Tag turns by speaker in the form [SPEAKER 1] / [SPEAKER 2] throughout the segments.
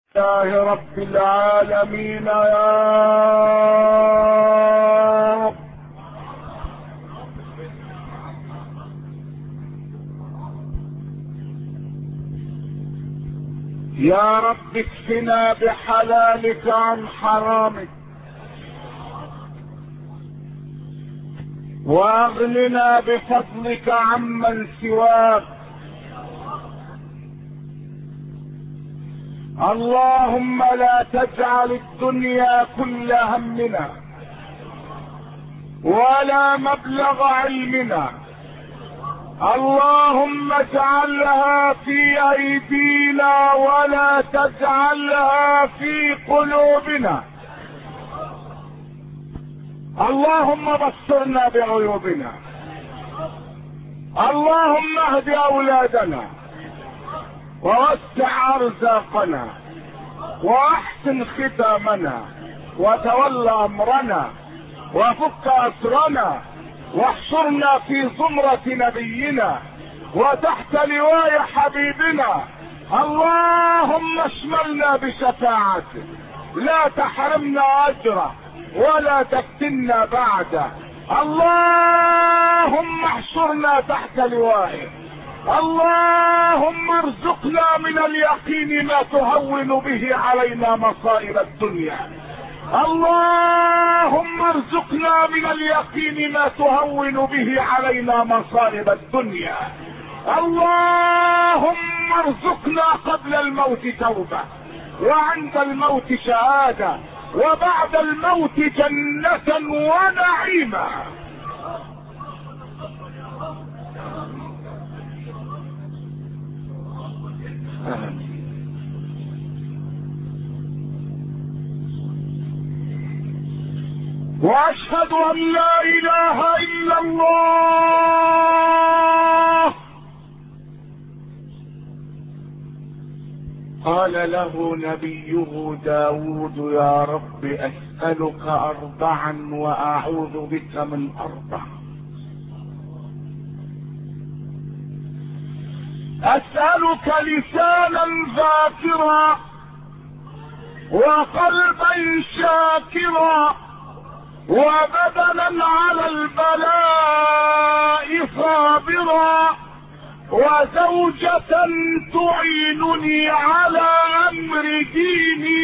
[SPEAKER 1] لله رب العالمين يا رب. يا رب اكفنا بحلالك عن حرامك، واغننا بفضلك عمن سواك. اللهم لا تجعل الدنيا كل همنا ولا مبلغ علمنا. اللهم اجعلها في ايدينا ولا تجعلها في قلوبنا. اللهم بصرنا بعيوبنا. اللهم اهد اولادنا ووسع ارزاقنا واحسن ختامنا وتولى امرنا وفك اسرنا، واحشرنا في زمرة نبينا وتحت لواء حبيبنا. اللهم اشملنا بشفاعته، لا تحرمنا اجره ولا تفتنا بعده. اللهم احشرنا تحت لوائه. اللهم ارزقنا من اليقين ما تهون به علينا مصائب الدنيا. اللهم ارزقنا من اليقين ما تهون به علينا مصائب الدنيا. اللهم ارزقنا قبل الموت توبة، وعند الموت شهادة، وبعد الموت جنة ونعيما. واشهد ان لا اله الا الله. قال له نبيه داود: يا رب اسألك اربعا واعوذ بك من اربع. اسألك لسانا ذاكرا وقلبا شاكرا وبدنا على البلاء صابرا وزوجة تعينني على امر ديني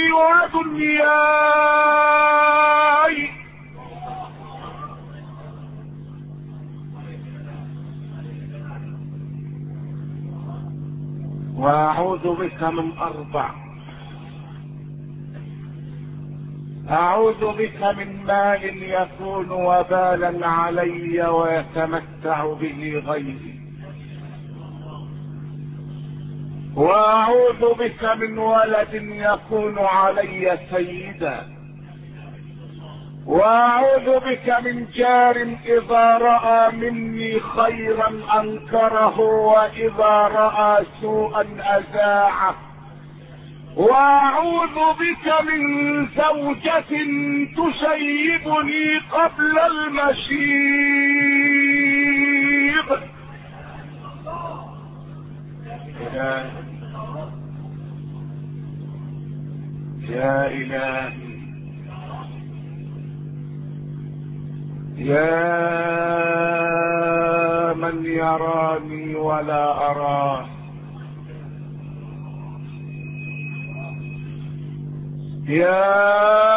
[SPEAKER 1] ودنياي. واعوذ بك من اربع: اعوذ بك من مال يكون وبالا علي ويتمتع به غيري، واعوذ بك من ولد يكون علي سيدا، واعوذ بك من جار اذا راى مني خيرا انكره واذا راى سوءا اذاعه، واعوذ بك من زوجة تشيبني قبل المشيب. يا إلهي يا من يراني ولا أراه، يا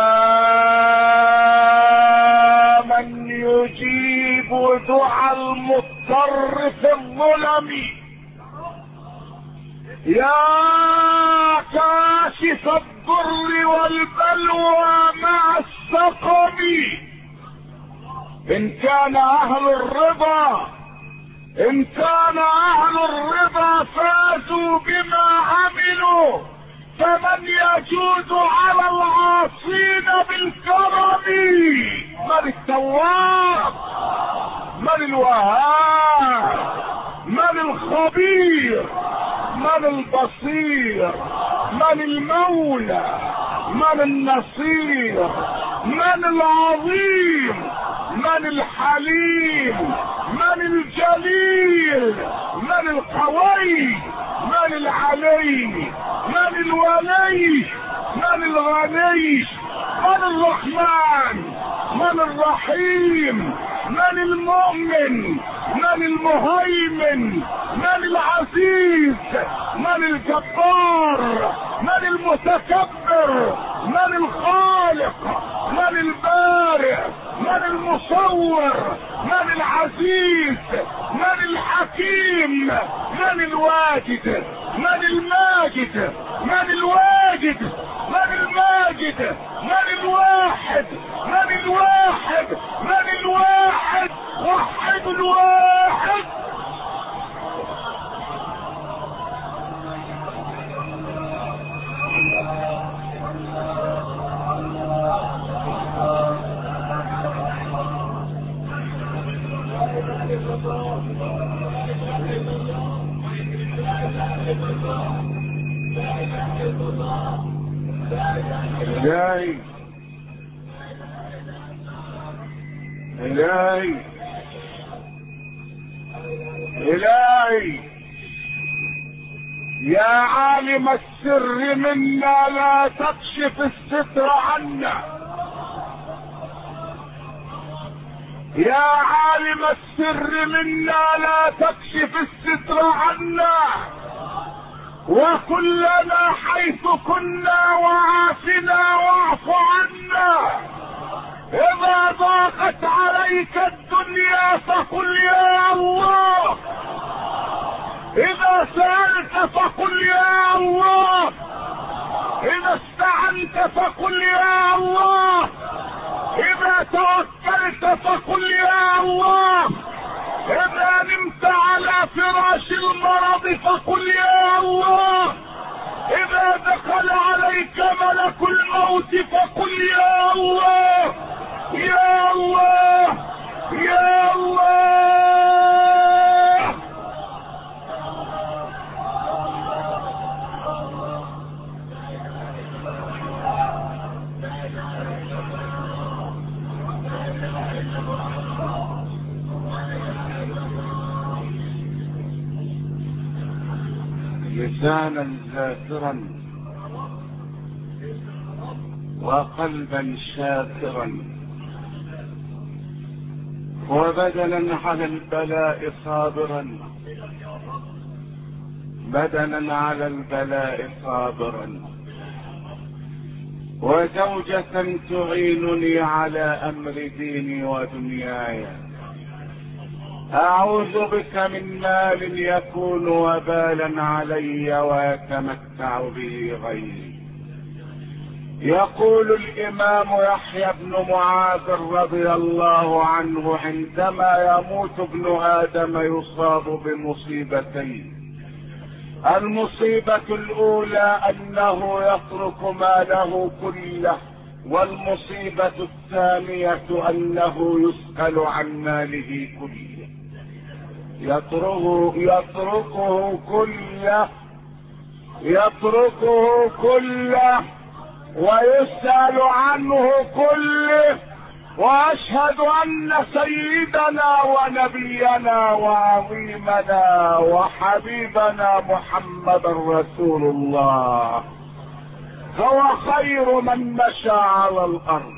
[SPEAKER 1] من يجيب دعاء المضطر في الظلم، يا كاشف الضر والبلوى مع السقم. ان كان اهل الرضا فازوا بما عملوا، فمن يجود على العاصين بالكرم. من التواب، من الوهاب، من الخبير، من البصير، من المولى، من النصير، من العظيم، من الحليم، من الجليل، من القوي، من العلي، من الولي، يعيش. من الرحمن؟ من الرحيم؟ من المؤمن؟ من المهيمن؟ من العزيز؟ من الجبار؟ من المتكبر؟ من الخالق؟ من البارئ؟ من المصور؟ من العزيز؟ من الحكيم؟ من الواجد؟ من الماجد؟ من الواجد؟ من الماجد؟ من الواحد؟ من الواحد؟ من الواحد؟ وحد الواحد. إلهي إلهي إلهي يا عالم السر منا لا تكشف الستر عنا. يا عالم السر منا لا تكشف الستر عنا، وكلنا حيث كنا وعافنا واعف عنا. إذا ضاقت عليك الدنيا فقل يا الله، إذا سألت فقل يا الله، إذا استعنت فقل يا الله، إذا توكلت فقل يا الله، إذا نمت على فراش المرض فقل يا الله، إذا دخل عليك ملك الموت فقل يا الله يا الله يا الله. لسانا ذاكرا وقلبا شاكرا، وبدنا على البلاء صابرا، بدنا على البلاء صابرا، وزوجة تعينني على أمر ديني ودنياي. أعوذ بك من مال يكون وبالا علي ويتمتع به غيري. يقول الإمام يحيى بن معاذ رضي الله عنه عندما يموت ابن آدم يصاب بمصيبتين. المصيبة الأولى أنه يترك ماله كله، والمصيبة الثانية أنه يسأل عن ماله كله. يتركه كله ويسأل عنه كله. وأشهد أن سيدنا ونبينا وعظيمنا وحبيبنا محمد رسول الله هو خير من مشى على الأرض،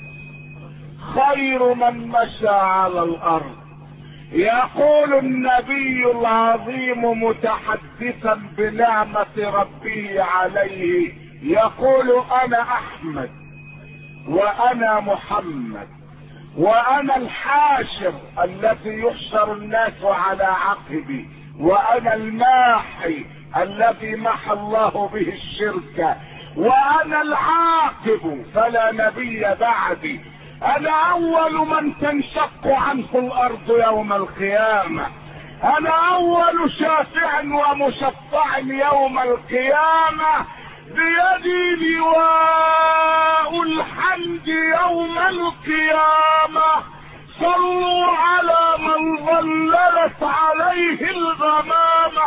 [SPEAKER 1] خير من مشى على الأرض. يقول النبي العظيم متحدثا بنعمة ربه عليه، يقول أنا أحمد وأنا محمد وأنا الحاشر الذي يحشر الناس على عقبي، وأنا الماحي الذي محى الله به الشرك، وأنا العاقب فلا نبي بعدي. أنا أول من تنشق عنه الأرض يوم القيامة، أنا أول شافع ومشفع يوم القيامة، بيدي لواء الحمد يوم القيامة. صلوا على من ظللت عليه الغمامة.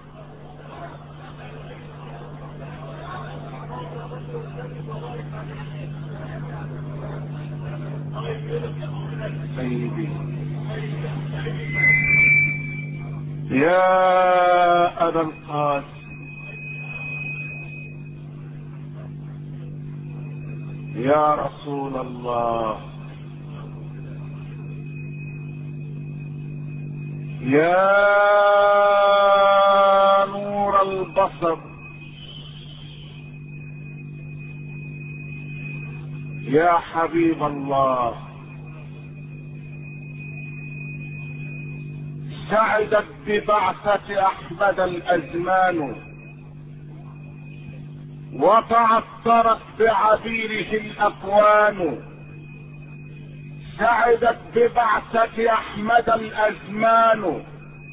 [SPEAKER 1] سيدي يا أبا القاسم، يا رسول الله، يا نور البصر، يا حبيب الله، سعدت ببعثة احمد الازمان، وتعطرت بعبيره الاكوان. سعدت ببعثة احمد الازمان،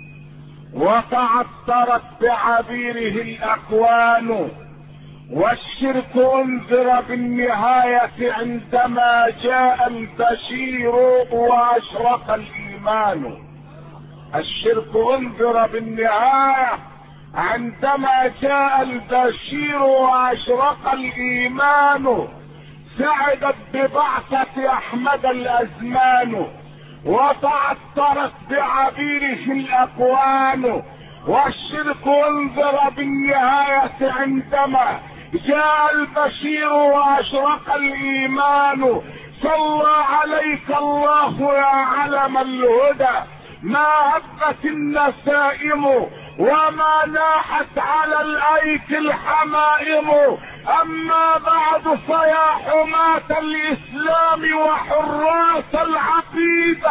[SPEAKER 1] وتعطرت بعبيره الاكوان. والشرك انذر بالنهاية عندما جاء البشير واشرق الايمان. الشرك انذر بالنهاية عندما جاء البشير واشرق الايمان. سعدت ببعثة احمد الازمان، وتعطرت بعبيره الاكوان. والشرك انذر بالنهاية عندما جاء البشير واشرق الايمان. صلى عليك الله يا علم الهدى، ما هبت النسائم وما ناحت على الايك الحمائم. اما بعد فيا حماة الاسلام وحراس العقيدة،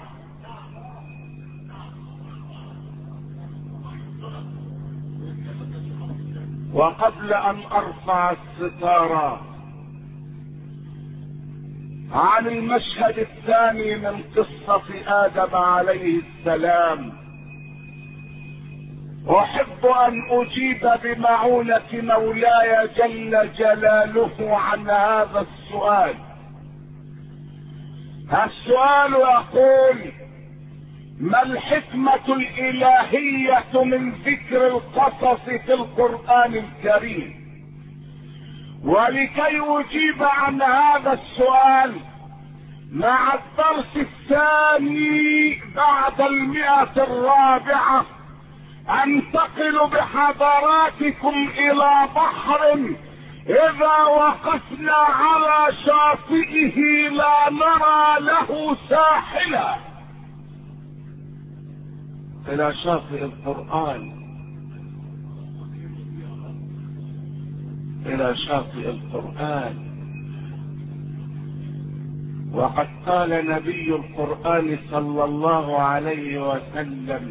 [SPEAKER 1] وقبل ان ارفع الستار عن المشهد الثاني من قصة ادم عليه السلام، احب ان اجيب بمعونة مولاي جل جلاله عن هذا السؤال. السؤال يقول: ما الحكمة الالهية من ذكر القصص في القرآن الكريم؟ ولكي اجيب عن هذا السؤال مع الدرس الثاني بعد 104 انتقل بحضراتكم الى بحر اذا وقفنا على شاطئه لا نرى له ساحلا، الى شاطئ القرآن، الى شاطئ القرآن. وقد قال نبي القرآن صلى الله عليه وسلم: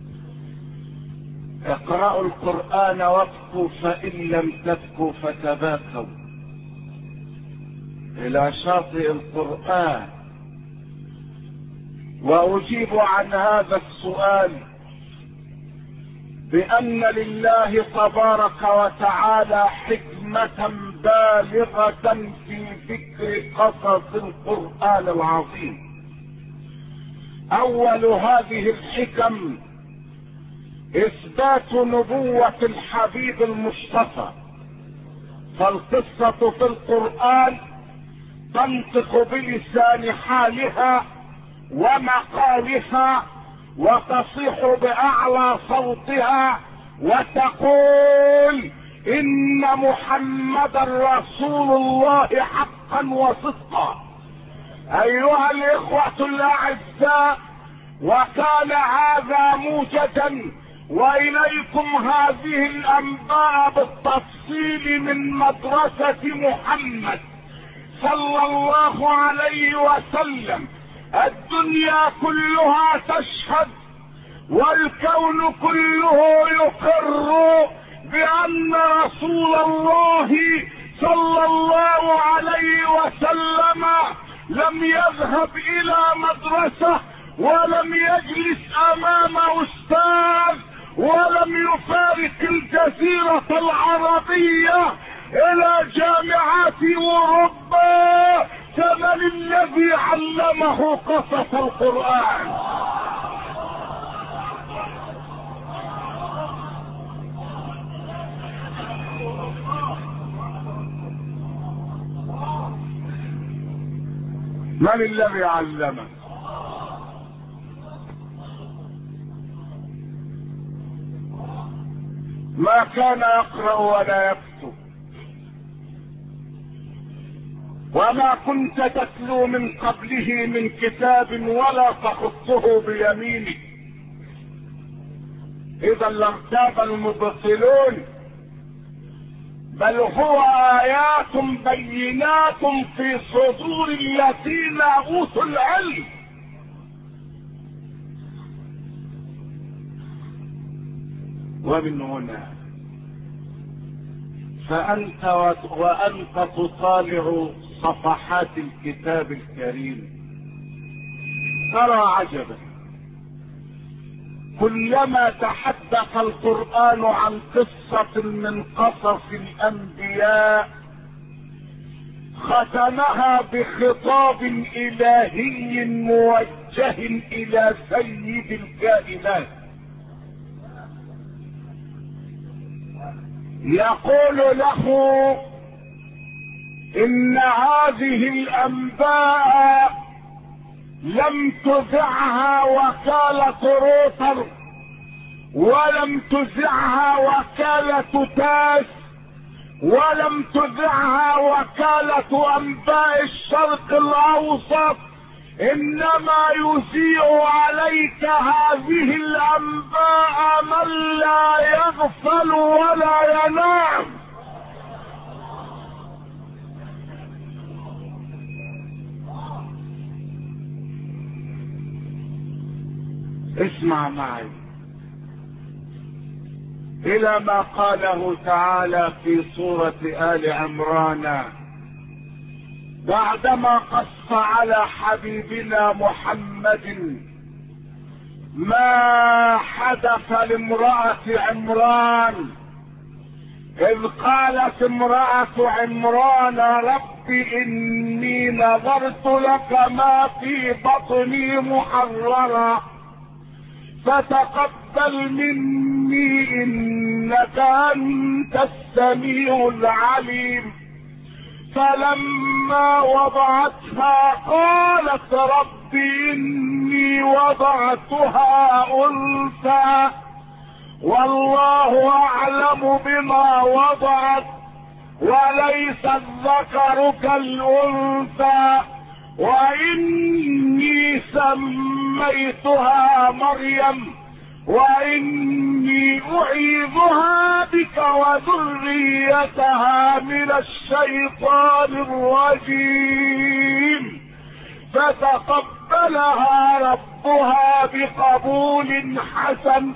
[SPEAKER 1] اقرأوا القرآن وابكوا فإن لم تبكوا فتباكوا. الى شاطئ القرآن. واجيب عن هذا السؤال بان لله تبارك وتعالى حكمة بالغة في ذكر قصص القرآن العظيم. اول هذه الحكم اثبات نبوة الحبيب المصطفى، فالقصة في القرآن تنطق بلسان حالها ومقالها، وتصيح باعلى صوتها وتقول: ان محمدا رسول الله حقا وصدقا. ايها الاخوة الاعزاء، وكان هذا موجدا واليكم هذه الانباء بالتفصيل من مدرسة محمد صلى الله عليه وسلم. الدنيا كلها تشهد والكون كله يقر بان رسول الله صلى الله عليه وسلم لم يذهب الى مدرسة ولم يجلس امام استاذ ولم يفارق الجزيرة العربية الى جامعات اوروبا. فمن الذي علمه قصص القرآن؟ من الذي علمه؟ ما كان يقرأ ولا يكتب، وما كنت تتلو من قبله من كتاب ولا تخطه بيمينك، اذا لارتاب المبطلون، بل هو آيات بينات في صدور الذين أوتوا العلم. ومن هنا وأنت تطالع صفحات الكتاب الكريم ترى عجبا، كلما تحدث القرآن عن قصة من قصص الأنبياء ختمها بخطاب إلهي موجه إلى سيد الكائنات، يقول له إن هذه الأنباء لم تذعها وكالة روتر، ولم تذعها وكالة تاس، ولم تذعها وكالة أنباء الشرق الأوسط، إنما يذيع عليك هذه الأنباء من لا يغفل ولا ينام. اسمع معي الى ما قاله تعالى في سورة آل عمران بعدما قص على حبيبنا محمد ما حدث لامرأة عمران، اذ قالت امرأة عمران رب اني نظرت لك ما في بطني محررا فتقبل مني انك انت السميع العليم. فلما وضعتها قالت رب اني وضعتها انثى والله اعلم بما وضعت وليس الذكر كالانثى واني سميتها مريم واني اعيذها بك وذريتها من الشيطان الرجيم. فتقبلها ربها بقبول حسن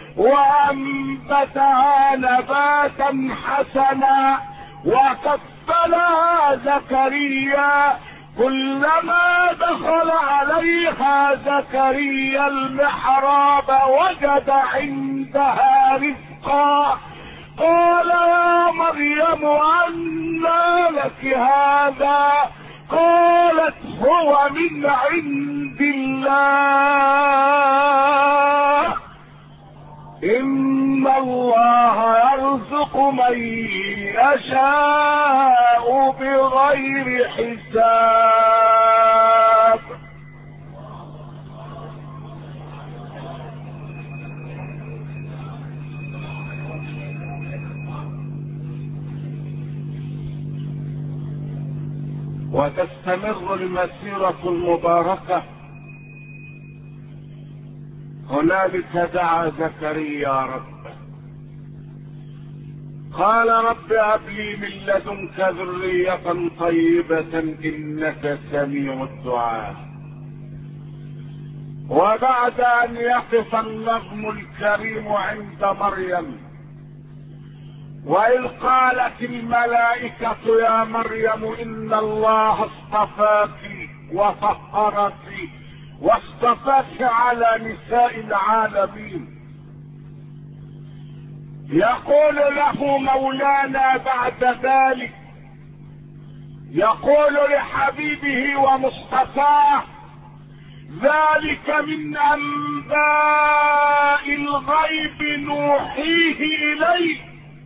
[SPEAKER 1] وانبتها نباتا حسنا وكفلها زكريا كلما دخل عليها زكريا المحراب وجد عندها رزقا قال يا مريم أنى لك هذا قالت هو من عند الله إن الله يرزق من يشاء بغير حساب. وتستمر المسيرة المباركة. هنالك دعا زكريا ربه قال رب هب لي من لدنك ذرية طيبة إنك سميع الدعاء. وبعد أن يقف النظم الكريم عند مريم وإذ قالت الملائكة يا مريم إن الله اصطفاك وطهرك واصطفاك على نساء العالمين، يقول له مولانا بعد ذلك يقول لحبيبه ومصطفاه ذلك من أنباء الغيب نوحيه إليك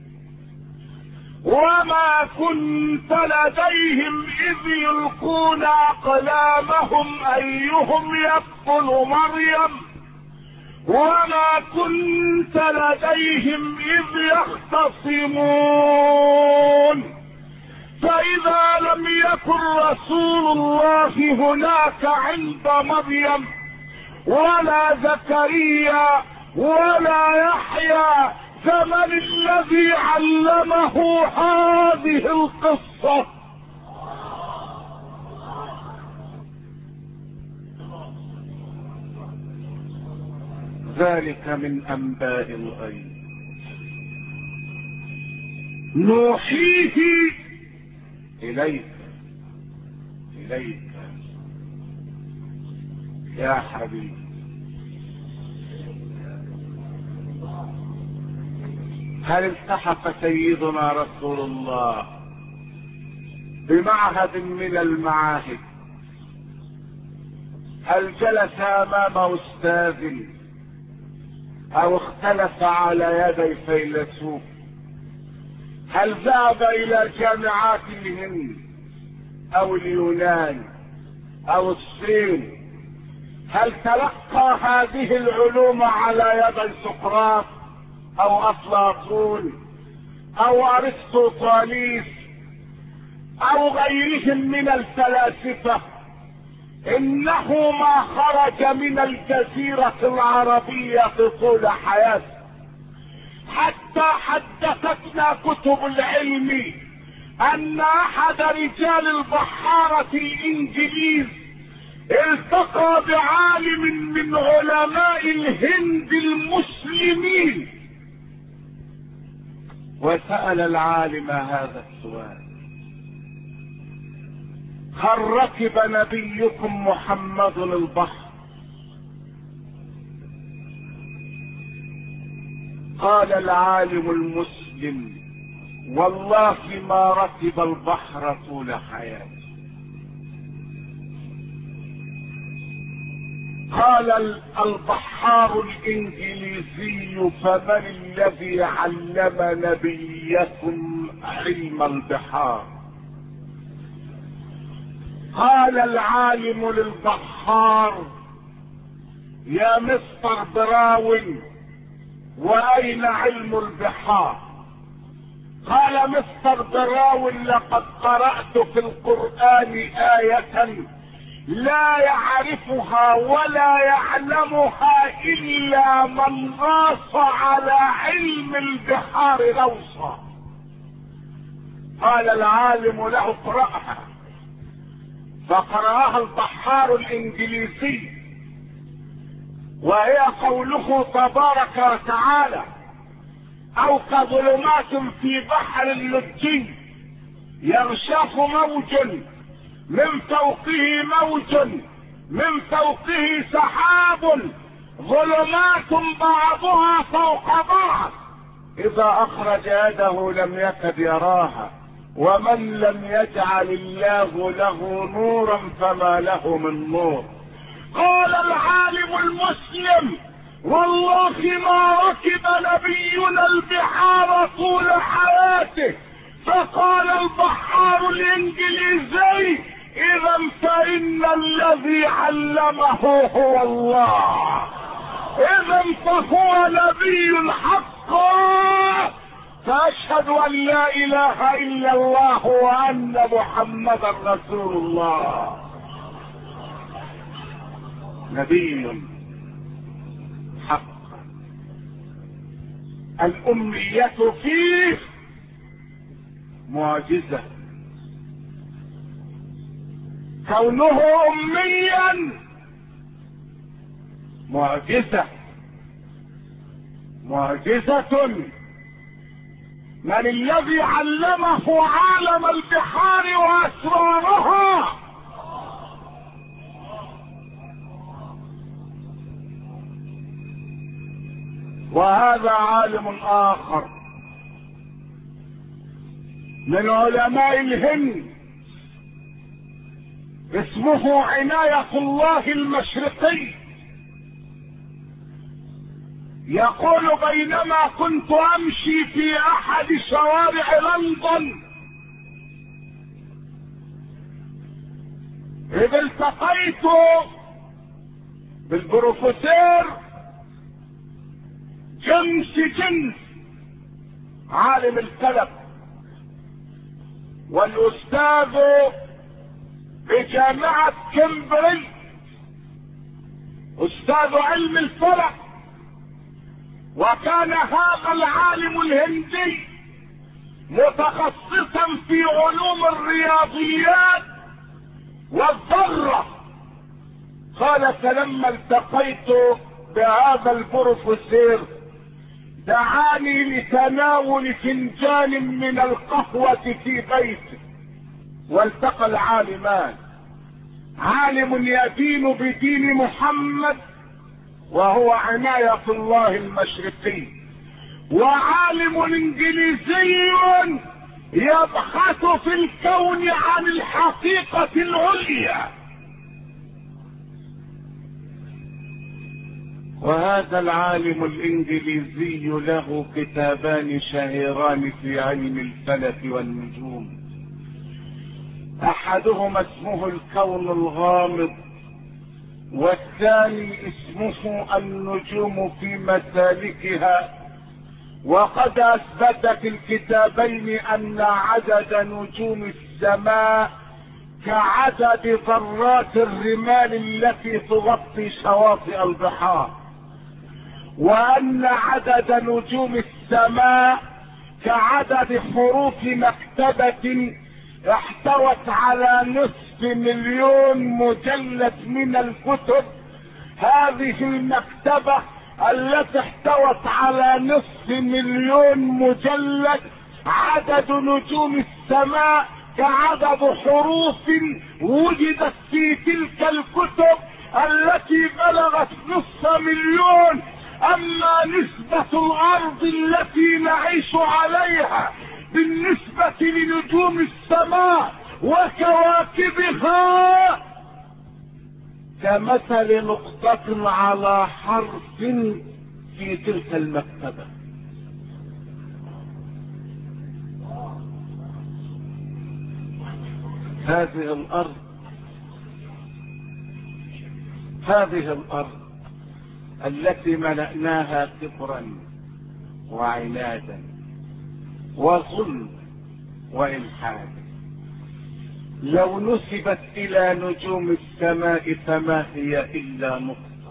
[SPEAKER 1] وما كنت لديهم إذ يلقون أقلامهم أيهم يقتل مريم وما كنت لديهم إذ يختصمون. فإذا لم يكن رسول الله هناك عند مريم ولا زكريا ولا يحيى، فمن الذي علمه هذه القصة؟ ذلك من أنباء الغيب نوحيه إليك يا حبيبي. هل التحق سيدنا رسول الله بمعهد من المعاهد؟ هل جلس امام استاذ او اختلف على يدي فيلسوف؟ هل ذهب الى جامعات الهند او اليونان او الصين؟ هل تلقى هذه العلوم على يدي سقراط او افلاطون او ارسطوطاليس او غيرهم من الفلاسفة؟ انه ما خرج من الجزيرة العربية طول حياته، حتى حدثتنا كتب العلم ان احد رجال البحارة الانجليز التقى بعالم من علماء الهند المسلمين وسأل العالم هذا السؤال: هل ركب نبيكم محمد البحر؟ قال العالم المسلم: والله ما ركب البحر طول حياته. قال البحار الانجليزي: فمن الذي علم نبيكم علم البحار؟ قال العالم للبحار: يا مستر براون، واين علم البحار؟ قال مستر براون: لقد قرأت في القرآن آية لا يعرفها ولا يعلمها الا من غاص على علم البحار غوصا. قال العالم له: اقرأها. فقرأها البحار الانجليزي، وهي قوله تبارك وتعالى: او كظلمات في بحر اللجي يغشاه موج من فوقه موج من فوقه سحاب ظلمات بعضها فوق بعض اذا اخرج يده لم يكد يراها ومن لم يجعل الله له نورا فما له من نور. قال العالم المسلم: والله ما ركب نبينا البحار طول حياته. فقال البحار الانجليزي: اذا فان الذي علمه هو الله، اذا فهو نبي حق. فاشهد ان لا اله الا الله وان محمدا رسول الله. نبي حق. الامية فيه معجزة، كونه اميا معجزة. من الذي علمه عالم البحار واسرارها؟ وهذا عالم اخر من علماء الهند اسمه عناية الله المشرقي، يقول: بينما كنت امشي في احد شوارع لندن اذ التقيت بالبروفيسور جيمس عالم الفلك. والأستاذ بجامعة كامبريدج، أستاذ علم الفلك، وكان هذا العالم الهندي متخصصا في علوم الرياضيات والذرة. قال: فلما التقيت بهذا البروفيسور دعاني لتناول فنجان من القهوة في بيته. والتقى العالمان، عالم يدين بدين محمد وهو عناية الله المشرقي، وعالم انجليزي يبحث في الكون عن الحقيقة العليا. وهذا العالم الانجليزي له كتابان شهيران في علم الفلك والنجوم، احدهما اسمه الكون الغامض، والثاني اسمه النجوم في مسالكها. وقد اثبت في الكتابين ان عدد نجوم السماء كعدد ذرات الرمال التي تغطي شواطئ البحار، وان عدد نجوم السماء كعدد حروف مكتبة احتوت على 500,000,000 مجلد من الكتب. هذه المكتبة التي احتوت على 500,000,000 مجلد عدد نجوم السماء كعدد حروف وجدت في تلك الكتب التي بلغت 500,000,000. اما نسبة الارض التي نعيش عليها بالنسبة لنجوم السماء وكواكبها كمثل نقطة على حرف في تلك المكتبة. هذه الأرض التي ملأناها كبرا وعنادا وظلم وإلحاد، لو نسبت إلى نجوم السماء فما هي إلا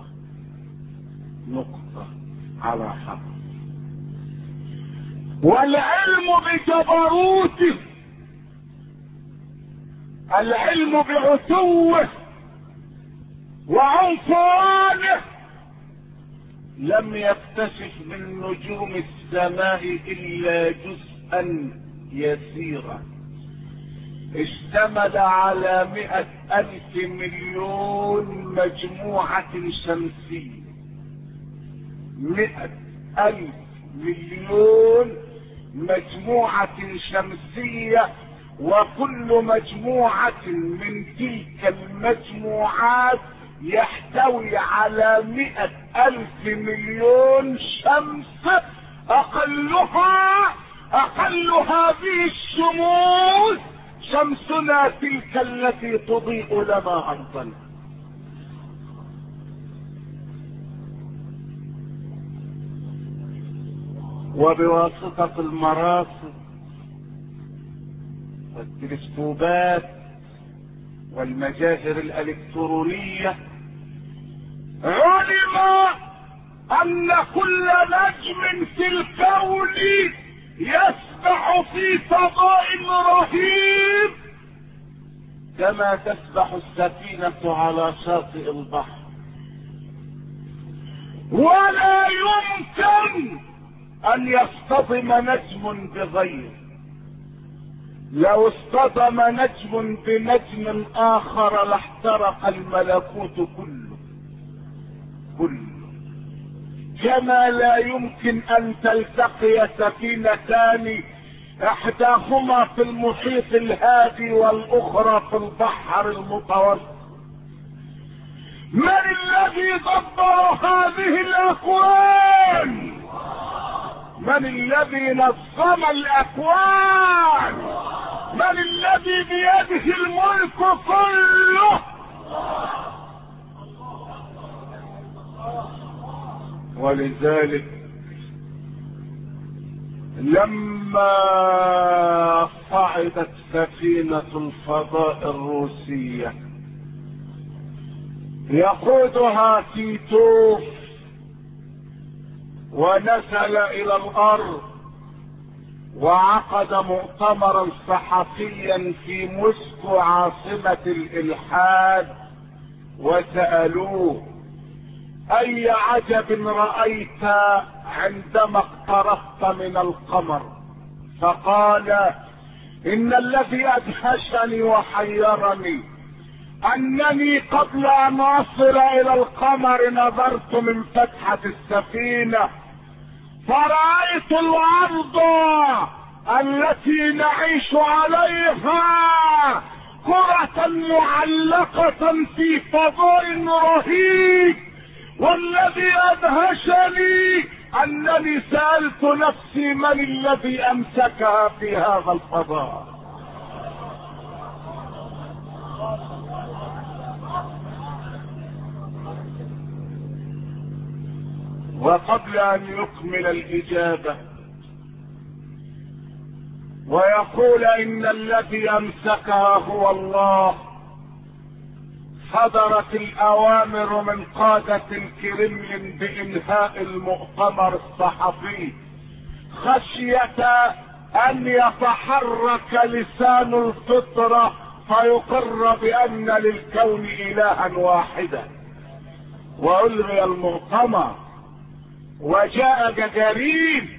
[SPEAKER 1] نقطة على حرف. والعلم بجبروته، العلم بعتوه وعنفوانه، لم يكتشف من نجوم السماء إلا جزءا يسيرا اشتمل على 100,000,000,000 مجموعة شمسية. 100,000,000,000 مجموعة شمسية، وكل مجموعة من تلك المجموعات يحتوي على 100,000,000,000 شمس. أقل هذه الشموس شمسنا تلك التي تضيء لنا أرضنا. وبواسطة المراصد والتلسكوبات والمجازر الإلكترونية علم أن كل نجم في الكون يسبح في فضاء رهيب كما تسبح السفينة على شاطئ البحر. ولا يمكن أن يصطدم نجم بغيره. لو اصطدم نجم بنجم آخر لاحترق الملكوت كله. كما لا يمكن أن تلتقي سفينتان احداهما في المحيط الهادي والأخرى في البحر المتوسط. من الذي دبر هذه الأكوان؟ من الذي نظم الأكوان؟ من الذي بيده الملك كله؟ ولذلك لما صعدت سفينة الفضاء الروسية يقودها تيتوف ونزل الى الارض وعقد مؤتمرا صحفيا في موسكو عاصمة الالحاد، وسألوه: اي عجب رأيت عندما اقتربت من القمر؟ فقال: ان الذي ادهشني وحيرني انني قبل ان اصل الى القمر نظرت من فتحة السفينة فرأيت الارض التي نعيش عليها كرة معلقة في فضاء رهيب، والذي ادهشني انني سألت نفسي من الذي امسكها في هذا الفضاء. وقبل ان يكمل الاجابة ويقول ان الذي امسكها هو الله، صدرت الاوامر من قادة الكرملين بانهاء المؤتمر الصحفي خشية ان يتحرك لسان الفطرة فيقر بان للكون الها واحدا. والغي المؤتمر وجاء جاجارين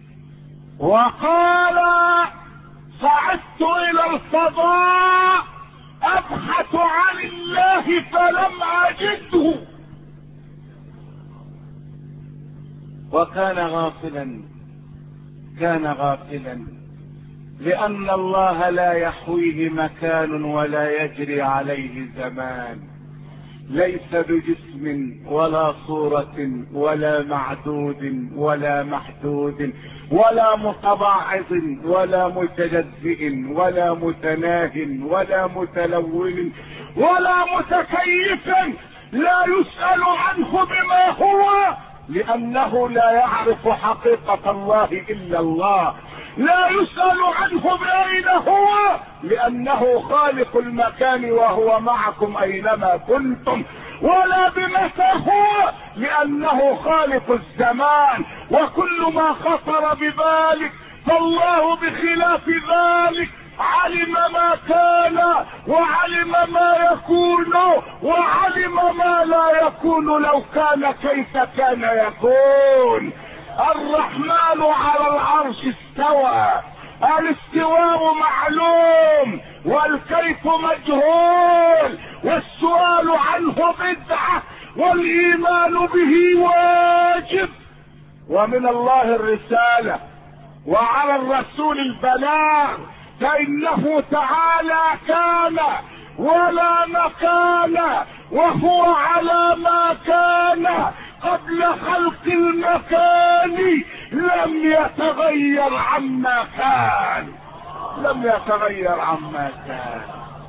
[SPEAKER 1] وقال: صعدت الى الفضاء ابحث عن الله فلم اجده. وكان غافلا، كان غافلا لان الله لا يحويه مكان ولا يجري عليه زمان، ليس بجسم ولا صورة ولا معدود ولا محدود ولا متباعض ولا متجزئ ولا متناه ولا متلون ولا متكيف، لا يسأل عنه بما هو لأنه لا يعرف حقيقة الله إلا الله، لا يسأل عنه بأين هو لأنه خالق المكان وهو معكم أينما كنتم، ولا بمتى هو لأنه خالق الزمان، وكل ما خطر ببالك فالله بخلاف ذلك علم ما كان وعلم ما يكون وعلم ما لا يكون، لو كان كيف كان يكون. الرحمن على العرش استوى، الاستواء معلوم والكيف مجهول، والسؤال عنه بدعة والايمان به واجب. ومن الله الرسالة وعلى الرسول البلاغ، فانه تعالى كان ولا مكان وهو على ما كان قبل خلق المكان، لم يتغير عما كان، لم يتغير عما كان.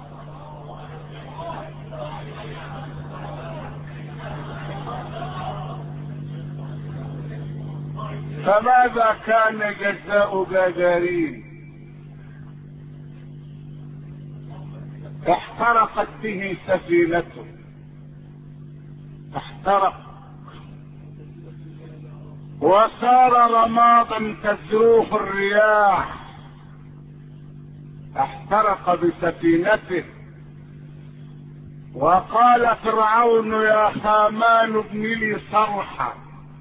[SPEAKER 1] فماذا كان جزاء جاجارين؟ احترقت به سفينته، احترق وصار رمادا تزروه الرياح، احترق بسفينته. وقال فرعون: يا هامان ابن لي صرحا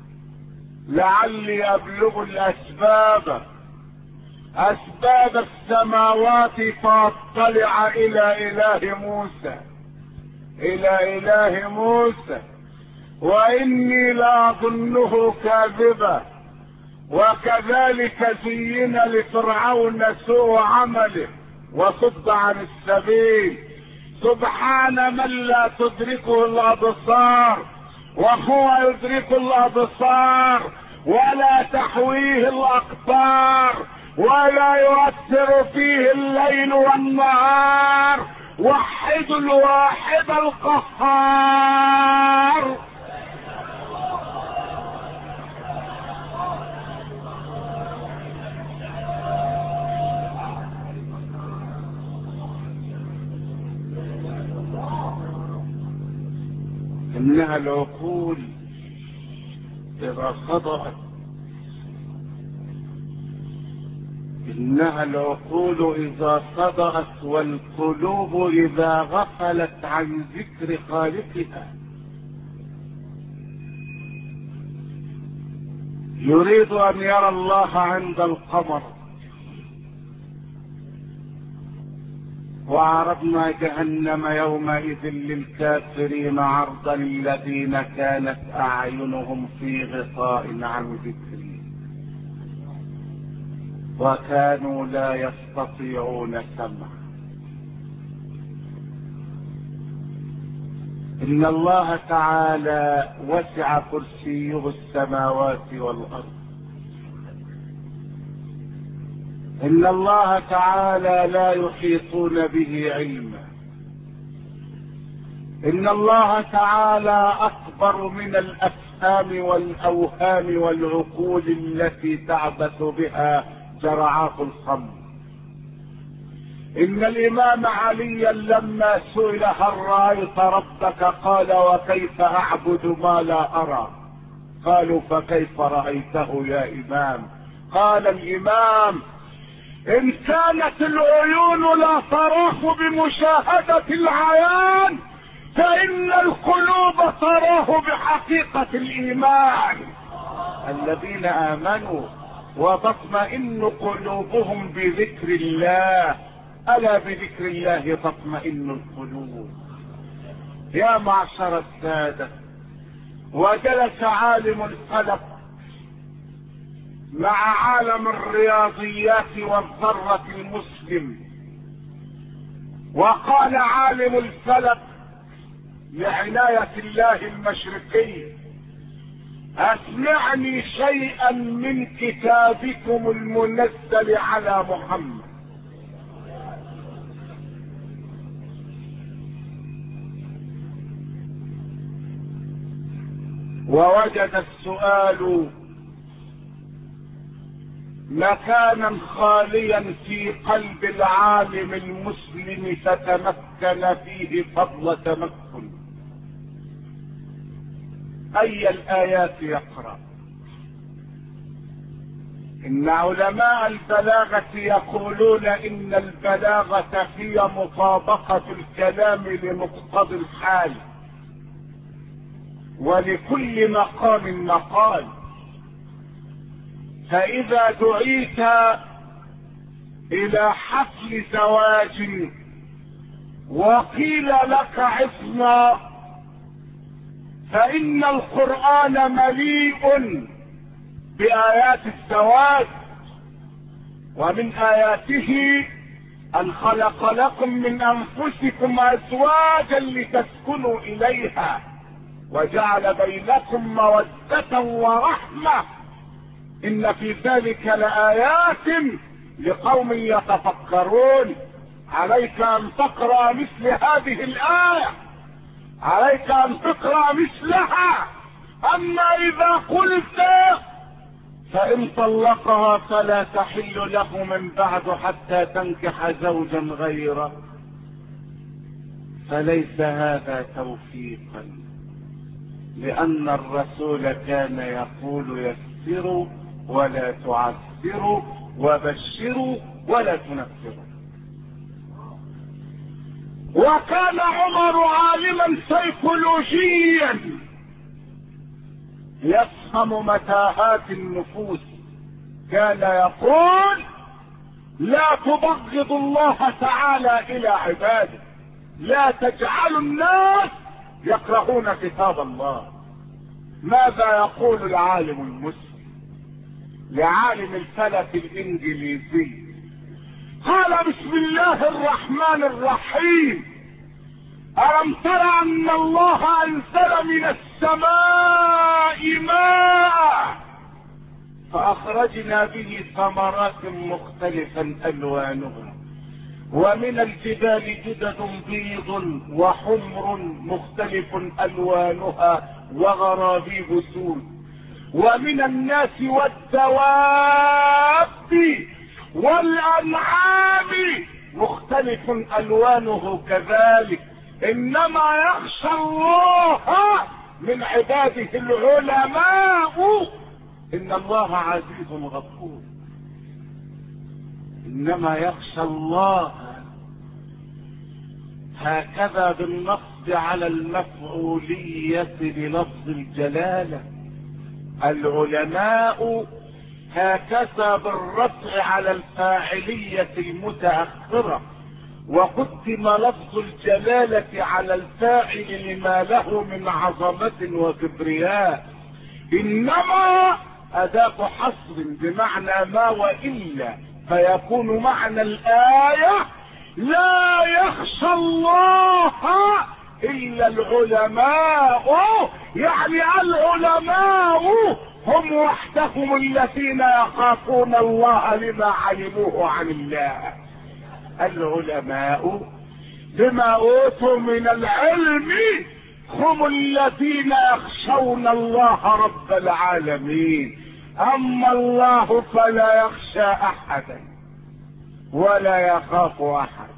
[SPEAKER 1] لعلي ابلغ الاسباب، اسباب السماوات فاطلع الى اله موسى، الى اله موسى، واني لاظنه كاذبا. وكذلك زين لفرعون سوء عمله وصد عن السبيل. سبحان من لا تدركه الابصار وهو يدرك الابصار ولا تحويه الاقطار ولا يؤثر فيه الليل والنهار. وحد الواحد القهار. إنها العقول إذا صدأت، إنها العقول إذا صدأت والقلوب إذا غفلت عن ذكر خالقها. يريد أن يرى الله عند القمر، وعرضنا جهنم يومئذ للكافرين عرضا الذين كانت أعينهم في غطاء عن ذكري وكانوا لا يستطيعون سمعا. إن الله تعالى وسع كرسيه السماوات والأرض. إن الله تعالى لا يحيطون به علما. إن الله تعالى أكبر من الأفهام والأوهام والعقول التي تعبث بها جرعات الخمر. إن الإمام عليا لما سئل هل رأيت ربك قال وكيف أعبد ما لا أرى؟ قالوا فكيف رأيته يا إمام؟ قال الإمام إن كانت العيون لا تراه بمشاهدة العيان فإن القلوب تراه بحقيقة الإيمان. الذين آمنوا وتطمئن قلوبهم بذكر الله، ألا بذكر الله تطمئن القلوب. يا معشر السادة، وجلس عالم الفلك مع عالم الرياضيات والذرة المسلم، وقال عالم الفلك لعناية الله المشرقي اسمعني شيئا من كتابكم المنزل على محمد. ووجد السؤال مكانا خاليا في قلب العالم المسلم فتمكن فيه فضل تمكن. أي الآيات يقرأ؟ إن علماء البلاغة يقولون إن البلاغة هي مطابقة الكلام لمقتضى الحال، ولكل مقام مقال. فإذا دعيت إلى حفل زواج وقيل لك عصمة، فإن القرآن مليء بآيات الزواج، ومن آياته أن خلق لكم من أنفسكم أزواجا لتسكنوا إليها وجعل بينكم مودة ورحمة إن في ذلك لآيات لقوم يتفكرون. عليك أن تقرأ مثل هذه الآية، عليك أن تقرأ مثلها. أما إذا قلت فإن طلقها فلا تحل له من بعد حتى تنكح زوجا غيره، فليس هذا توفيقا، لأن الرسول كان يقول يسروا ولا تعسروا وبشروا ولا تنفروا. وكان عمر عالما سيكولوجيا يفهم متاهات النفوس، كان يقول لا تبغض الله تعالى الى عباده، لا تجعلوا الناس يكرهون كتاب الله. ماذا يقول العالم المسلم لعالم الفلك الانجليزي؟ قال بسم الله الرحمن الرحيم ألم تر أن الله أنزل من السماء ماء فأخرجنا به ثمرات مختلفا ألوانها ومن الجبال جدد بيض وحمر مختلف ألوانها وغرابيب سود ومن الناس والدواب والأنعام مختلف ألوانه كذلك انما يخشى الله من عباده العلماء. ان الله عزيز غفور. انما يخشى الله هكذا بالنصب على المفعولية بلفظ الجلالة، العلماء هكذا بالرفع على الفاعلية المتأخرة، وقدم لفظ الجلالة على الفاعل لما له من عظمة وكبرياء. انما اداة حصر بمعنى ما والا، فيكون معنى الآية لا يخشى الله الا العلماء، يعني العلماء هم وحدهم الذين يخافون الله لما علموه عن الله. العلماء بما اوتوا من العلم هم الذين يخشون الله رب العالمين. اما الله فلا يخشى احدا ولا يخاف احدا.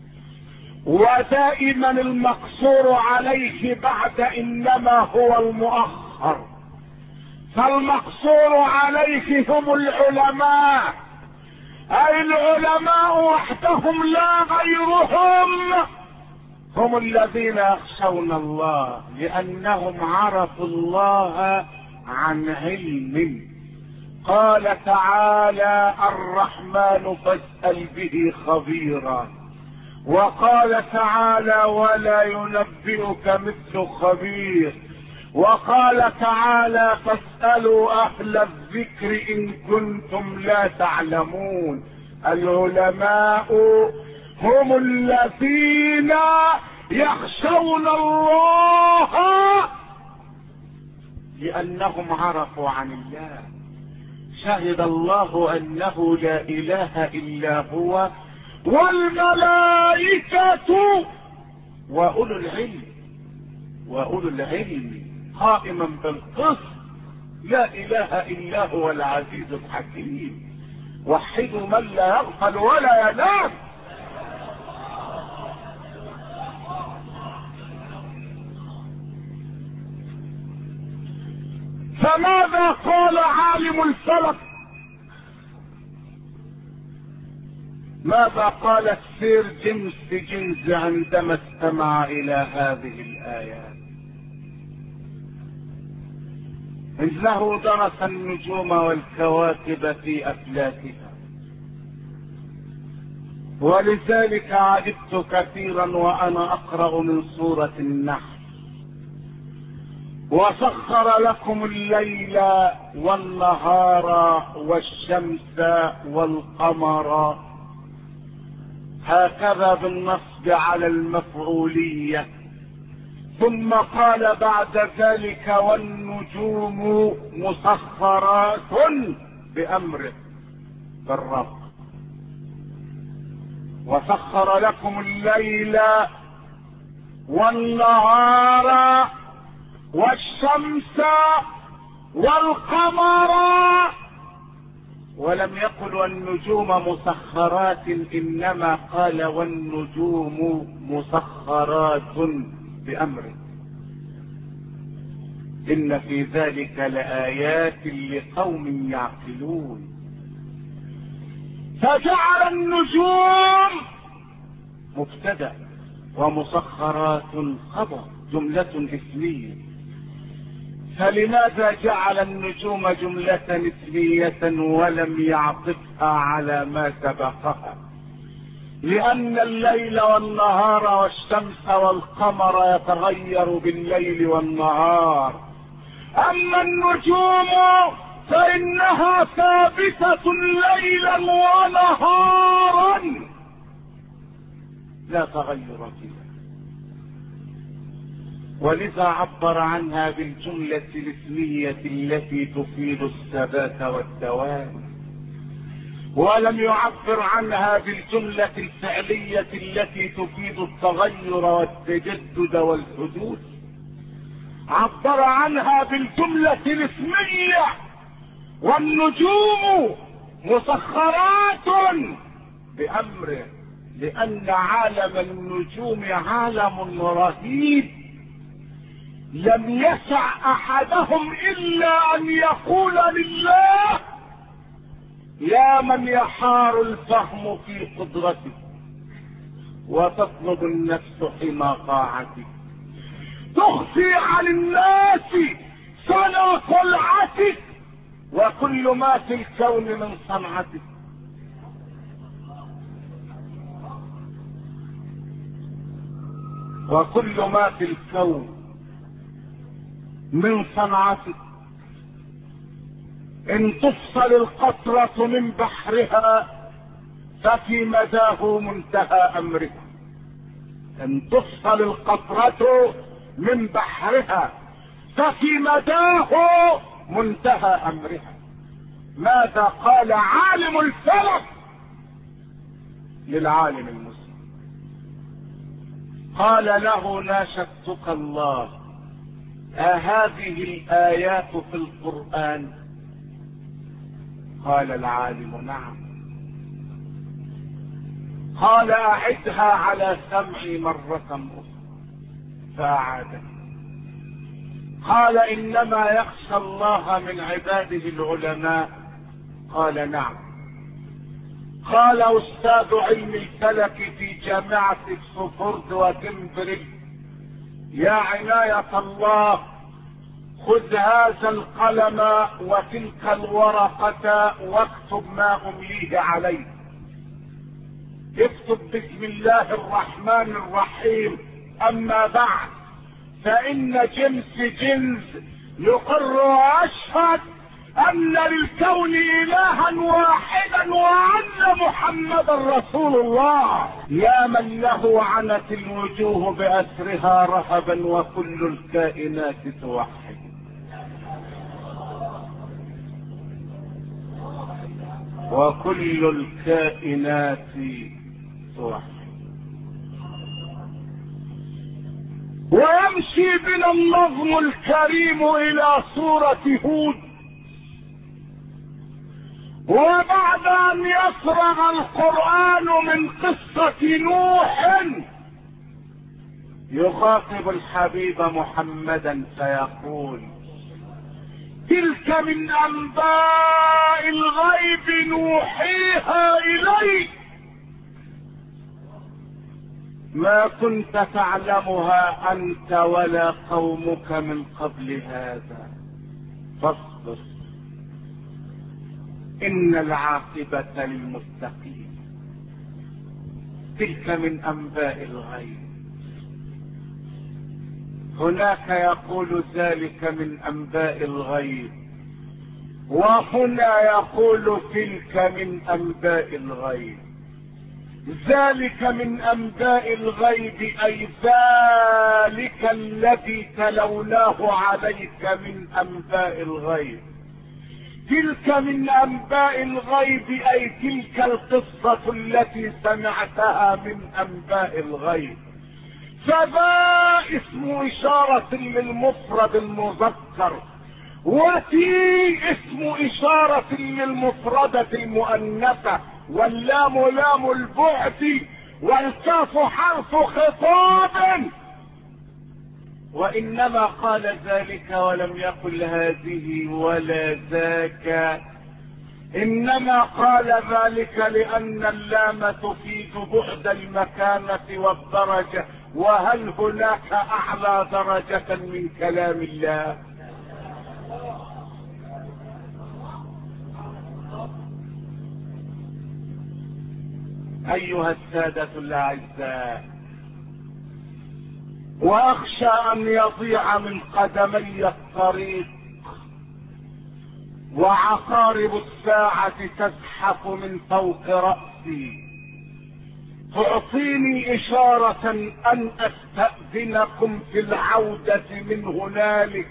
[SPEAKER 1] ودائما المقصور عليه بعد انما هو المؤخر، فالمقصور عليه هم العلماء، اي العلماء وحدهم لا غيرهم هم الذين يخشون الله، لانهم عرفوا الله عن علم. قال تعالى الرحمن فاسأل به خبيرا، وقال تعالى ولا ينبئك مثل خبير، وقال تعالى فاسألوا اهل الذكر ان كنتم لا تعلمون. العلماء هم الذين يخشون الله لانهم عرفوا عن الله. شهد الله انه لا اله الا هو والملائكة واولو العلم قائما بالقسط. لا اله الا هو العزيز الحكيم. وحدوا من لا يغفل ولا ينام. فماذا قال عالم الفلك؟ ماذا قال السير جيمس عندما استمع الى هذه الايات؟ انه درس النجوم والكواكب في افلاكها، ولذلك عجبت كثيرا وانا اقرأ من سورة النحل: وسخر لكم الليل والنهار والشمس والقمر، هكذا بالنصب على المفعولية. ثم قال بعد ذلك والنجوم مسخرات بأمره بالرب. وسخر لكم الليل والنهار والشمس والقمر، ولم يقل والنجوم مسخرات، انما قال والنجوم مسخرات بأمره. ان في ذلك لآيات لقوم يعقلون. فجعل النجوم مبتدأ ومسخرات خبر، جملة اسمية. فلماذا جعل النجوم جملة اسمية ولم يعطفها على ما سبقها؟ لأن الليل والنهار والشمس والقمر يتغير بالليل والنهار، أما النجوم فإنها ثابتة ليلا ونهارا لا تغير فيها، ولذا عبر عنها بالجملة الاسمية التي تفيد الثبات والدوام، ولم يعبر عنها بالجملة الفعلية التي تفيد التغير والتجدد والحدوث. عبر عنها بالجملة الاسمية: والنجوم مسخرات بأمره. لأن عالم النجوم عالم رهيب، لم يسع أحدهم إلا أن يقول لله: يا من يحار الفهم في قدرتك وتطلب النفس حمى طاعتك، تخفي عن الناس سنى طلعتك وكل ما في الكون من صنعتك. وكل ما في الكون من صنعتك. ان تفصل القطرة من بحرها ففي مداه منتهى امرها. ان تفصل القطرة من بحرها ففي مداه منتهى امرها. ماذا قال عالم الفلك للعالم المسلم؟ قال له: ناشدتك الله، أهذه الآيات في القرآن؟ قال العالم: نعم. قال: أعدها على سمعي مرة أخرى. فأعادها. قال: إنما يخشى الله من عباده العلماء. قال: نعم. قال: أستاذ علم الفلك في جامعة اكسفورد وكمبريدج: يا عناية الله، خذ هذا القلم وتلك الورقة واكتب ما أمليه عليه. اكتب: بسم الله الرحمن الرحيم. أما بعد، فإن جنس يقر ويشهد أن للكون إلها واحدا وأن محمدا رسول الله. يا من له عنت الوجوه بأسرها رهبا وكل الكائنات توحد. وكل الكائنات توحد. ويمشي بنا النظم الكريم إلى سورة هود، وبعد أن يفرغ القرآن من قصة نوح يخاطب الحبيب محمدا فيقول: تلك من أنباء الغيب نوحيها إليك ما كنت تعلمها أنت ولا قومك من قبل هذا فاصبر إن العاقبة للمتقين. تلك من أنباء الغيب. هناك يقول ذلك من أنباء الغيب، وهنا يقول تلك من أنباء الغيب. ذلك من أنباء الغيب أي ذلك الذي تلوناه عليك من أنباء الغيب. تلك من أنباء الغيب أي تلك القصة التي سمعتها من أنباء الغيب. فذا اسم إشارة للمفرد المذكر، وفي اسم إشارة للمفردة المؤنثة، واللام لام البعد، والكاف حرف خطاب. وإنما قال ذلك ولم يقل هذه ولا ذاك، إنما قال ذلك لأن اللام تفيد بعد المكانة والدرجة، وهل هناك أعلى درجة من كلام الله؟ أيها السادة الأعزاء، وأخشى أن يضيع من قدمي الطريق وعقارب الساعة تزحف من فوق رأسي تعطيني إشارة أن أستأذنكم في العودة من هنالك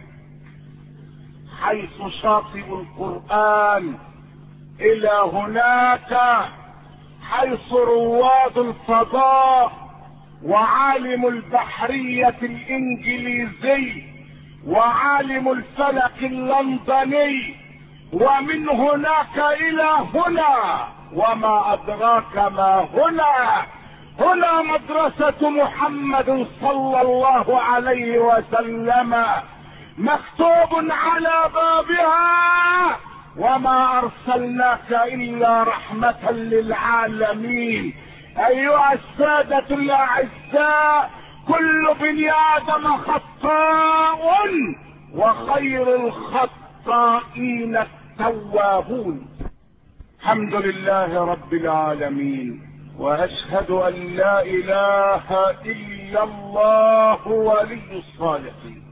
[SPEAKER 1] حيث شاطئ القرآن إلى هناك حيث رواد الفضاء وعالم البحرية الإنجليزي وعالم الفلك اللندني، ومن هناك إلى هنا وما أدراك ما هنا، هنا مدرسة محمد صلى الله عليه وسلم مكتوب على بابها: وما ارسلناك الا رحمة للعالمين. ايها السادة الاعزاء، كل بني ادم خطاء وخير الخطائين التوابون. الحمد لله رب العالمين، واشهد ان لا اله الا الله ولي الصالحين،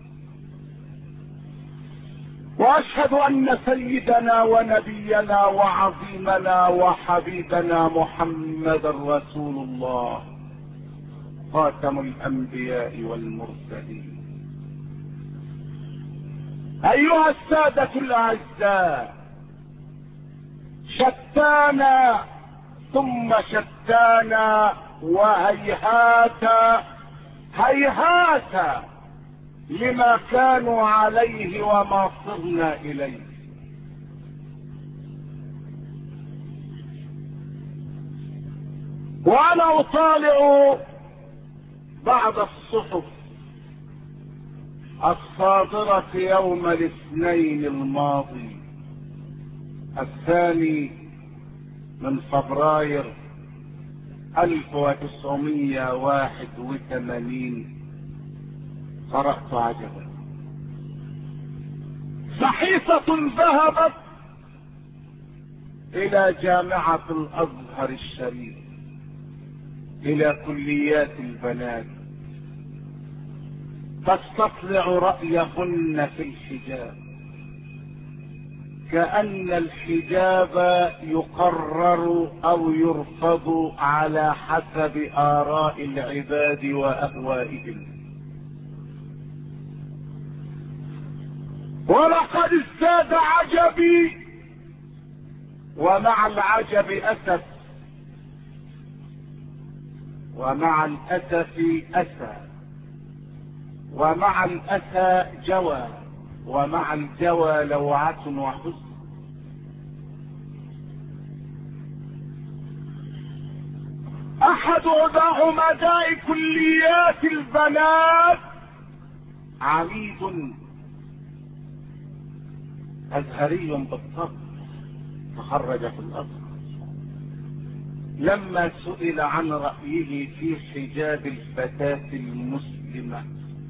[SPEAKER 1] واشهد ان سيدنا ونبينا وعظيمنا وحبيبنا محمد رسول الله خاتم الانبياء والمرسلين. ايها السادة الاعزاء، شتانا ثم شتانا وهيهات هيهات لما كانوا عليه وما صرنا اليه. وانا اطالع بعض الصحف الصادرة يوم الاثنين الماضي 2 فبراير 1981، قرأت عجبا: صحيفة ذهبت الى جامعة الازهر الشريف، الى كليات البنات، تستطلع رأيهن في الحجاب، كأن الحجاب يقرر او يرفض على حسب آراء العباد واهوائهم. ولقد ازداد عجبي، ومع العجب اسف، ومع الاسف اسى، ومع الاسى جوى، ومع الجوى لوعة وحزن. احد عمداء كليات البنات عميد ازهري بالطبع، تخرج في الازهر، لما سئل عن رأيه في حجاب الفتاة المسلمة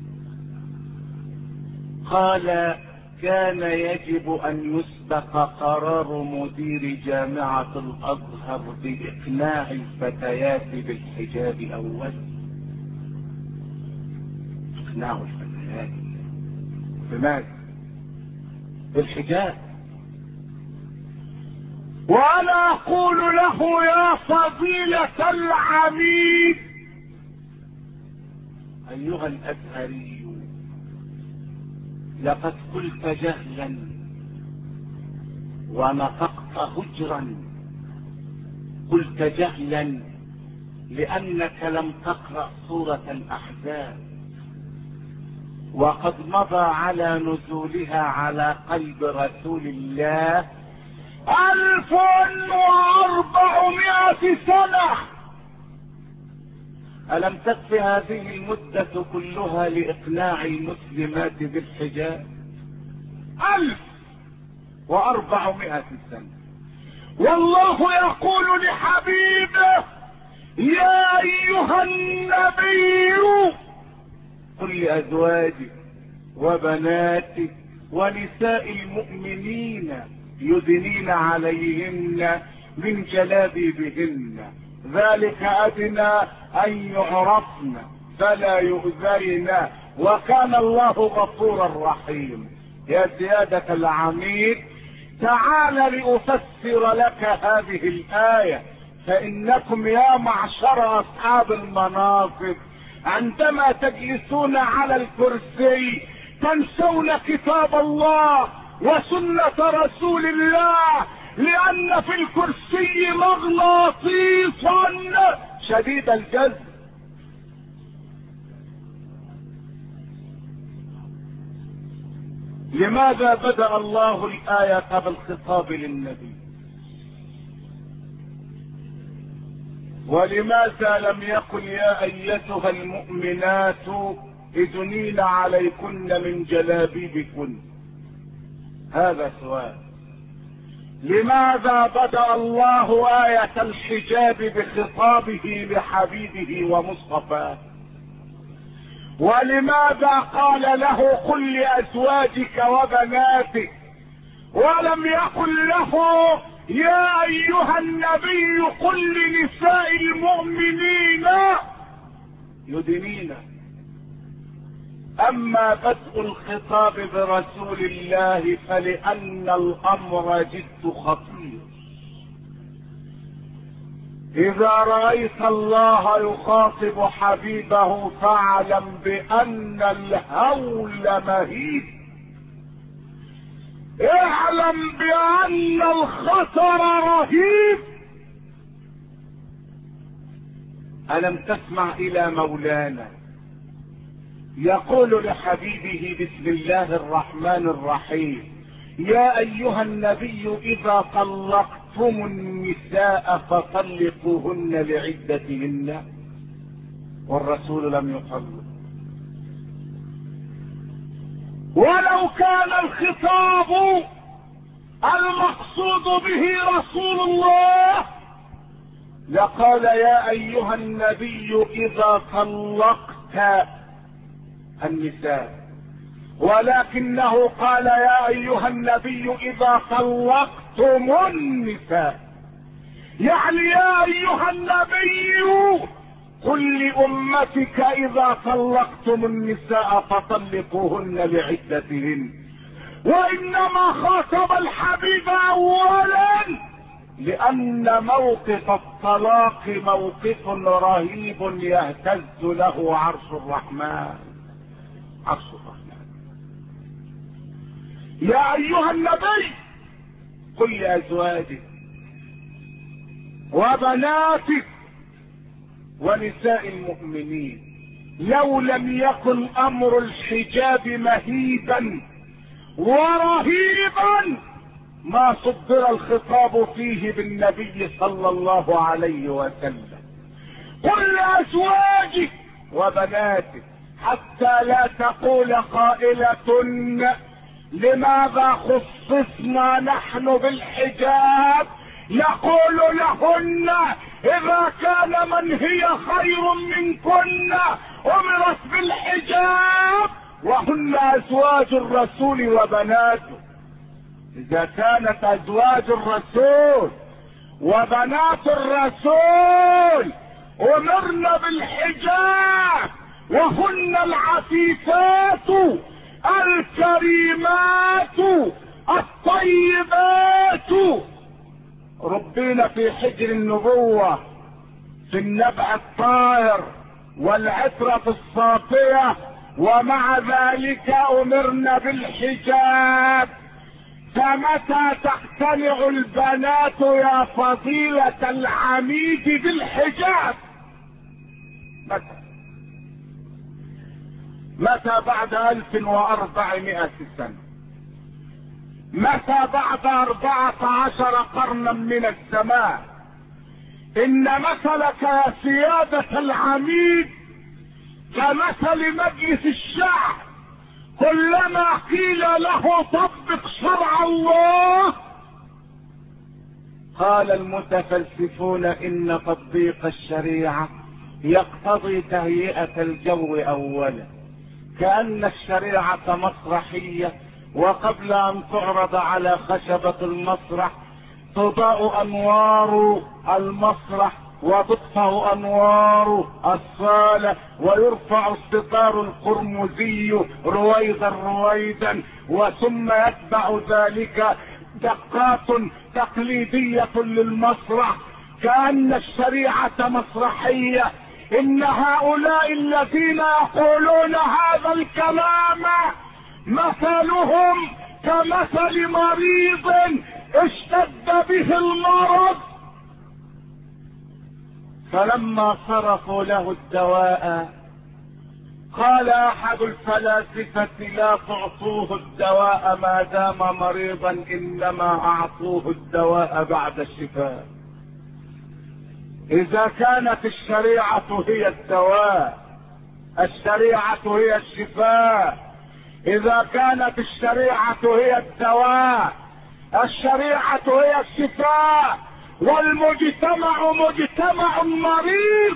[SPEAKER 1] قال: كان يجب ان يسبق قرار مدير جامعة الازهر باقناع الفتيات بالحجاب اولا. اقناع الفتيات بماذا؟ بالحجاب. وانا اقول له: يا فضيلة العميد، ايها الازهري، لقد قلت جهلا ونطقت هجرا. قلت جهلا لانك لم تقرأ سورة الاحزاب، وقد مضى على نزولها على قلب رسول الله 1400 سنة. ألم تكف هذه المدة كلها لإقناع المسلمات بالحجاب؟ 1400 سنة. والله يقول لحبيبه: يا أيها النبي قل لأزواجك وبناتك ونساء المؤمنين يدنين عليهن من جلابيبهن، ذلك أدنى أن يعرفن فلا يؤذين، وكان الله غفورا رحيم. يا سيادة العميد، تعال لأفسر لك هذه الآية، فإنكم يا معشر أصحاب المناصب عندما تجلسون على الكرسي تنسون كتاب الله وسنة رسول الله، لأن في الكرسي مغناطيسا شديد الجذب. لماذا بدأ الله الآية بالخطاب للنبي؟ ولماذا لم يقل يا ايتها المؤمنات ادنين عليكن من جلابيبكن؟ هذا سؤال. لماذا بدأ الله آية الحجاب بخطابه لحبيبه ومصطفاه؟ ولماذا قال له قل لأزواجك وبناتك ولم يقل له يا أيها النبي قل لنساء المؤمنين يدنين؟ أما بدء الخطاب برسول الله فلأن الأمر جد خطير. إذا رأيت الله يخاطب حبيبه فاعلم بأن الهول مهيب، اعلم بأن الخطر رهيب. ألم تسمع إلى مولانا يقول لحبيبه بسم الله الرحمن الرحيم يا أيها النبي إذا طلقتم النساء فطلقوهن لعدتهن، والرسول لم يطلق. ولو كان الخطاب المقصود به رسول الله لقال يا أيها النبي إذا طلقت النساء، ولكنه قال يا أيها النبي إذا طلقتم النساء، يعني يا أيها النبي قل لأمتك إذا طلقتم النساء فطلقوهن لعدتهن. وإنما خاطب الحبيب أولا لأن موقف الطلاق موقف رهيب يهتز له عرش الرحمن. عرش الرحمن. يا أيها النبي قل لأزواجك وبناتك ونساء المؤمنين. لو لم يكن أمر الحجاب مهيبا ورهيبا ما صدر الخطاب فيه بالنبي صلى الله عليه وسلم. قل لأزواجك وبناتك حتى لا تقول قائلة لماذا خصصنا نحن بالحجاب؟ يقول لهن إذا كان من هي خير منكن أمرت بالحجاب وهن أزواج الرسول وبناته. إذا كانت أزواج الرسول وبنات الرسول أمرنا بالحجاب وهن العفيفات الكريمات الطيبات ربنا في حجر النبوة في النبع الطاهر والعطرة الصافية، ومع ذلك أمرنا بالحجاب. فمتى تقتنع البنات يا فضيلة العميد بالحجاب؟ متى بعد 1400 سنة؟ متى بعد 14 قرنا من الزمان؟ إن مثلك يا سيادة العميد كمثل مجلس الشعب، كلما قيل له طبق شرع الله قال المتفلسفون إن تطبيق الشريعة يقتضي تهيئة الجو أولا، كأن الشريعة مسرحية، وقبل أن تعرض على خشبة المسرح تضاء أنوار المسرح وتطفأ أنوار الصالة ويرفع الستار القرمزي رويدا رويدا، وثم يتبع ذلك دقات تقليدية للمسرح كأن الشريعة مسرحية. إن هؤلاء الذين يقولون هذا الكلام مثلهم كمثل مريض اشتد به المرض فلما صرفوا له الدواء قال احد الفلاسفة لا تعطوه الدواء ما دام مريضا، انما اعطوه الدواء بعد الشفاء. إذا كانت الشريعة هي الدواء، الشريعة هي الشفاء، إذا كانت الشريعة هي الدواء، الشريعة هي الشفاء، والمجتمع مجتمع مريض،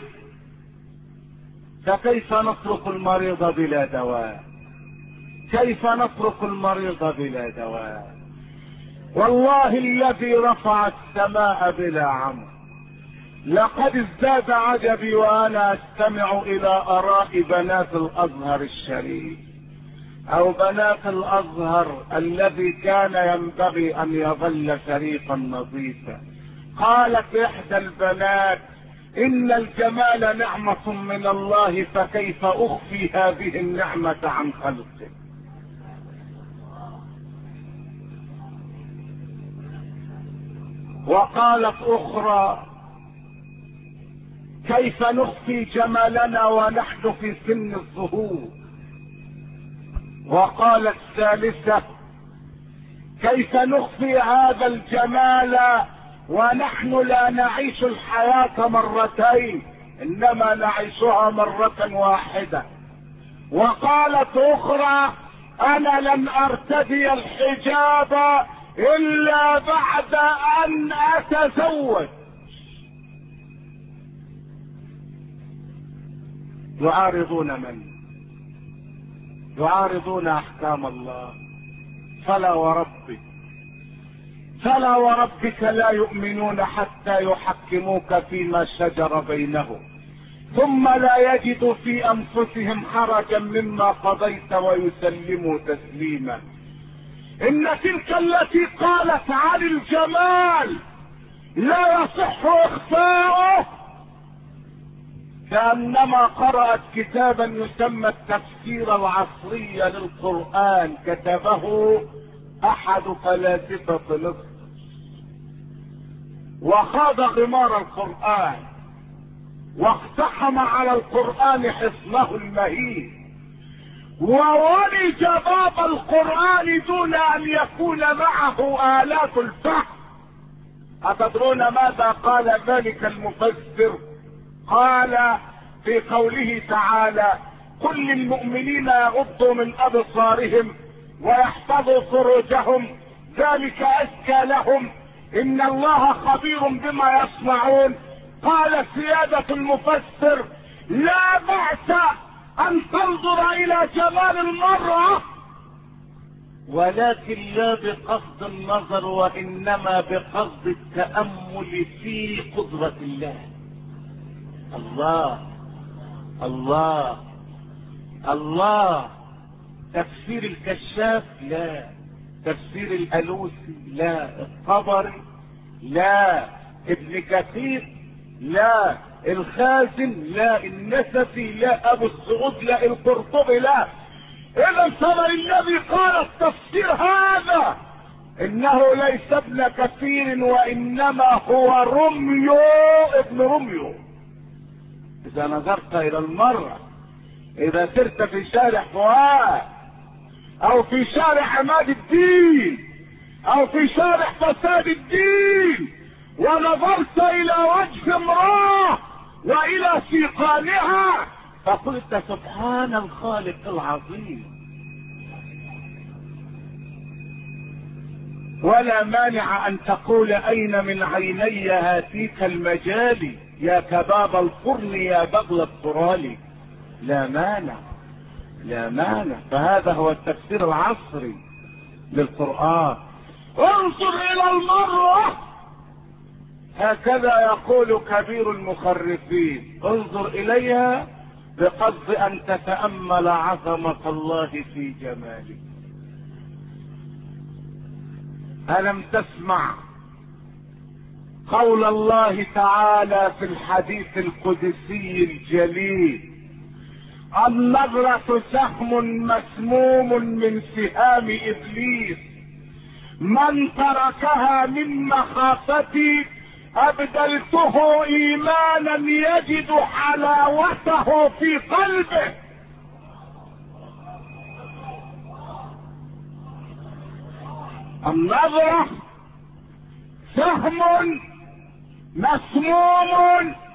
[SPEAKER 1] فكيف نترك المريض بلا دواء؟ كيف نترك المريض بلا دواء؟ والله الذي رفع السماء بلا عمد، لقد ازداد عجبي وانا استمع الى اراء بنات الازهر الشريف، او بنات الازهر الذي كان ينبغي ان يظل شريفا نظيفا. قالت احدى البنات: ان الجمال نعمة من الله، فكيف اخفي هذه النعمة عن خلقه؟ وقالت اخرى: كيف نخفي جمالنا ونحن في سن الظهور؟ وقالت ثالثة: كيف نخفي هذا الجمال ونحن لا نعيش الحياة مرتين، انما نعيشها مرة واحدة. وقالت اخرى: انا لن ارتدي الحجاب الا بعد ان اتزوج. يعارضون من؟ يعارضون احكام الله. فلا وربك، فلا وربك لا يؤمنون حتى يحكموك فيما شجر بينهم، ثم لا يجدوا في انفسهم حرجا مما قضيت ويسلموا تسليما. ان تلك التي قالت عن الجمال لا يصح اخفاؤه كأنما قرأت كتابا يسمى التفسير العصري للقرآن، كتبه احد فلاسفة مصر، وخاض غمار القرآن واقتحم على القرآن حصنه المهين، وولج باب القرآن دون ان يكون معه آلات الفهم. أتدرون ماذا قال ذلك المفسر؟ قال في قوله تعالى: كل المؤمنين يغضوا من ابصارهم ويحفظوا فروجهم ذلك ازكى لهم ان الله خبير بما يصنعون. قال سيادة المفسر: لا بأس ان تنظر الى جمال المرأة، ولكن لا بقصد النظر، وانما بقصد التأمل في قدرة الله. الله الله الله. تفسير الكشاف لا، تفسير الألوسي لا، الطبري لا، ابن كثير لا، الخازن لا، النسفي لا، ابو السعود لا، القرطبي لا. اذا صبر النبي قال التفسير هذا انه ليس ابن كثير وانما هو رميو ابن رميو. اذا نظرت الى المرأة، اذا سرت في شارع فؤاد او في شارع عماد الدين او في شارع فساد الدين ونظرت الى وجه امرأة والى سيقانها فقلت سبحان الخالق العظيم. ولا مانع ان تقول اين من عيني هاتيك المجالي يا كباب الفرن يا بغل الطرالي. لا مانع، لا مانع. فهذا هو التفسير العصري للقرآن. انظر الى المرأة، هكذا يقول كبير المخرفين، انظر اليها بقصد ان تتأمل عظمة الله في جماله. ألم تسمع قول الله تعالى في الحديث القدسي الجليل: النظرة سهم مسموم من سهام إبليس، من تركها من مخافتي أبدلته إيمانا يجد حلاوته في قلبه. النظرة سهم مسموم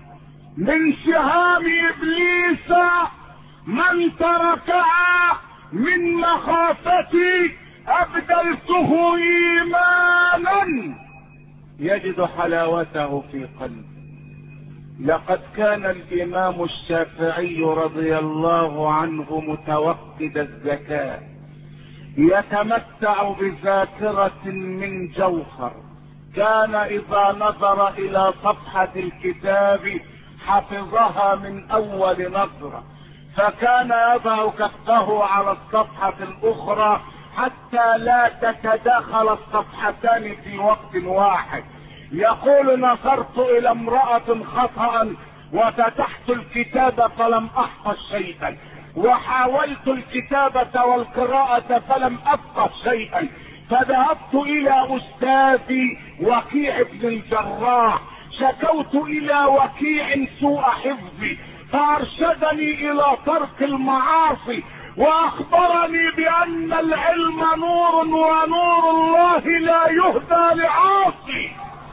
[SPEAKER 1] من سهام ابليس من تركها من مخافتي ابدلته ايمانا يجد حلاوته في قلبه. لقد كان الامام الشافعي رضي الله عنه متوقد الذكاء، يتمتع بذاكرة من جوهر، كان اذا نظر الى صفحة الكتاب حفظها من اول نظرة، فكان يضع كفه على الصفحة الاخرى حتى لا تتداخل الصفحتان في وقت واحد. يقول نظرت الى امرأة خطأ وفتحت الكتاب فلم احفظ شيئا، وحاولت الكتابة والقراءة فلم افقه شيئا، فذهبت الى استاذي وكيع بن الجراح، شكوت الى وكيع سوء حفظي فارشدني الى ترك المعاصي، واخبرني بان العلم نور ونور الله لا يهدى لعاصي.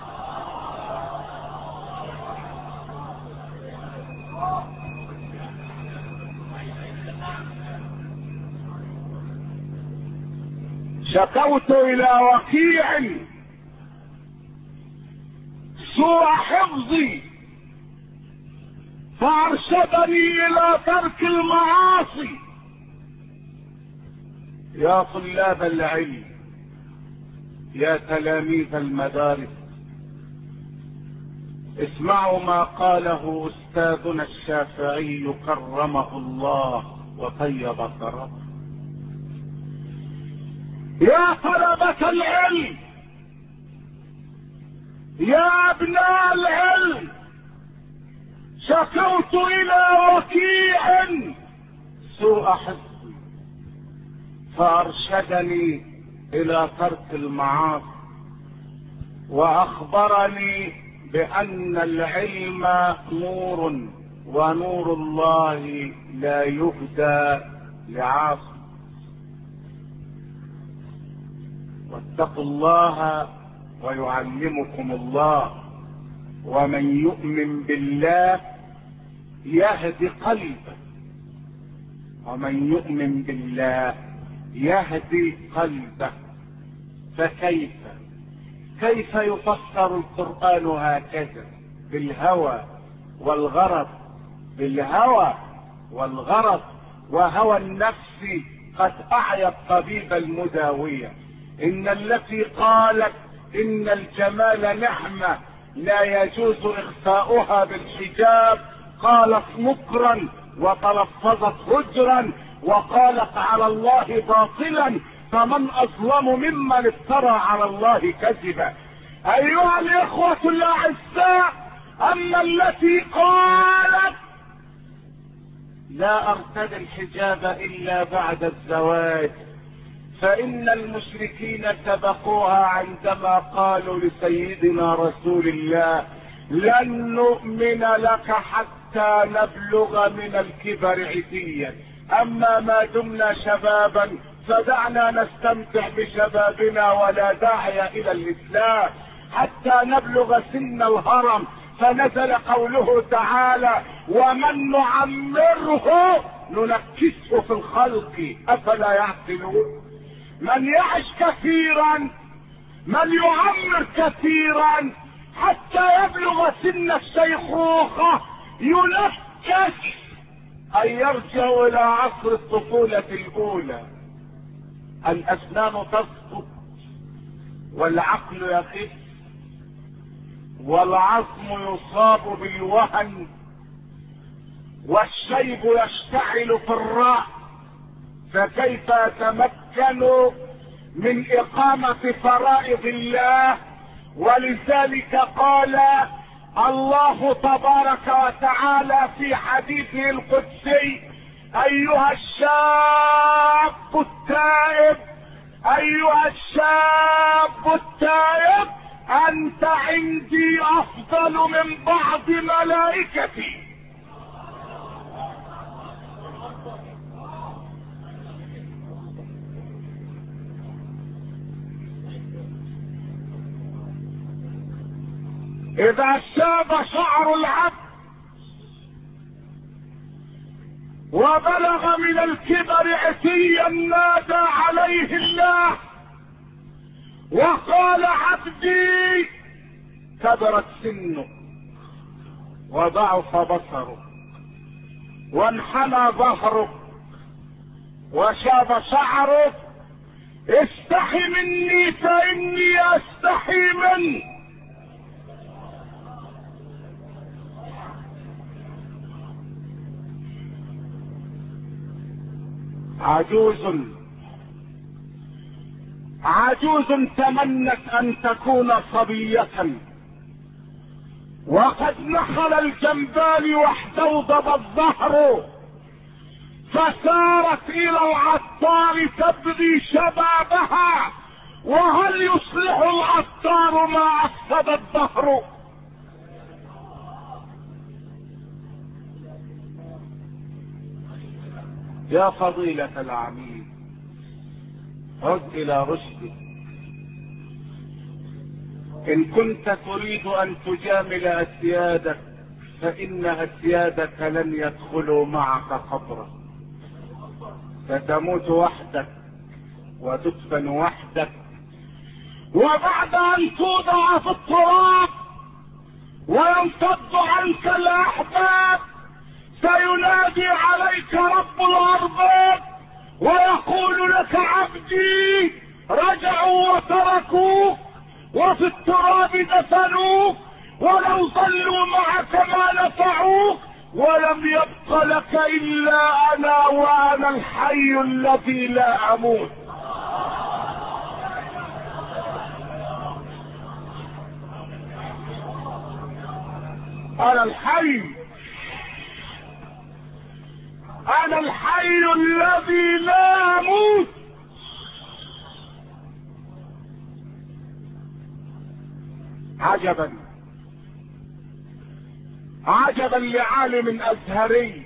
[SPEAKER 1] شكوت الى وكيع سوء حفظي فارشدني الى ترك المعاصي. يا طلاب العلم، يا تلاميذ المدارس، اسمعوا ما قاله استاذنا الشافعي كرمه الله وطيب ثراه. يا طلبة العلم، يا ابناء العلم، شكوت الى وكيع سوء حفظي فارشدني الى ترك المعاصي، واخبرني بان العلم نور ونور الله لا يهدى لعاصي. واتقوا الله ويعلمكم الله، ومن يؤمن بالله يهدي قلبه، ومن يؤمن بالله يهدي قلبه. فكيف يفسر القرآن هكذا بالهوى والغرض، بالهوى والغرض، وهوى النفس قد أعيا الطبيب المداوية. إن التي قالت إن الجمال نعمة لا يجوز إخفاؤها بالحجاب قالت مكرا وتلفظت هجرا وقالت على الله باطلا، فمن أظلم ممن افترى على الله كذبا. أيها الإخوة الأعزاء، أما التي قالت لا أرتدي الحجاب إلا بعد الزواج، فإن المشركين سبقوها عندما قالوا لسيدنا رسول الله لن نؤمن لك حتى نبلغ من الكبر عتيا، أما ما دمنا شبابا فدعنا نستمتع بشبابنا ولا داعي إلى الإسلام حتى نبلغ سن الهرم. فنزل قوله تعالى ومن نعمره ننكسه في الخلق أفلا يعقلون. من يعش كثيرا، من يعمر كثيرا حتى يبلغ سن الشيخوخة ينكس، أن يرجع إلى عصر الطفولة الأولى. الأسنان تسقط والعقل يخف والعظم يصاب بالوهن والشيب يشتعل في الرأس، فكيف يتمكن من إقامة فرائض الله؟ ولذلك قال الله تبارك وتعالى في حديثه القدسي أيها الشاب التائب، أيها الشاب التائب أنت عندي أفضل من بعض ملائكتي. إذا شاب شعر العبد وبلغ من الكبر عتيا نادى عليه الله وقال عبدي كبرت سنه وضعف بصره وانحنى ظهره وشاب شعره، استحي مني فاني استحي منك. عجوز تمنت ان تكون صبية، وقد نخل الجنبان واحتوضب الظهر، فسارت الى العطار تبغي شبابها، وهل يصلح العطار ما افسد الدهر؟ يا فضيلة العميد عد الى رشدك، ان كنت تريد ان تجامل اسيادك فان اسيادك لن يدخلوا معك قبرك، ستموت وحدك وتدفن وحدك، وبعد ان توضع في التراب وينفض عنك الاحباب سينادي عليك رب الارباب ويقول لك عبدي رجعوا وتركوك وفي التراب دفنوك، ولو ضلوا معك ما نفعوك، ولم يبق لك الا انا وانا الحي الذي لا اموت. انا الحي الذي لا اموت. عجبا لعالم ازهري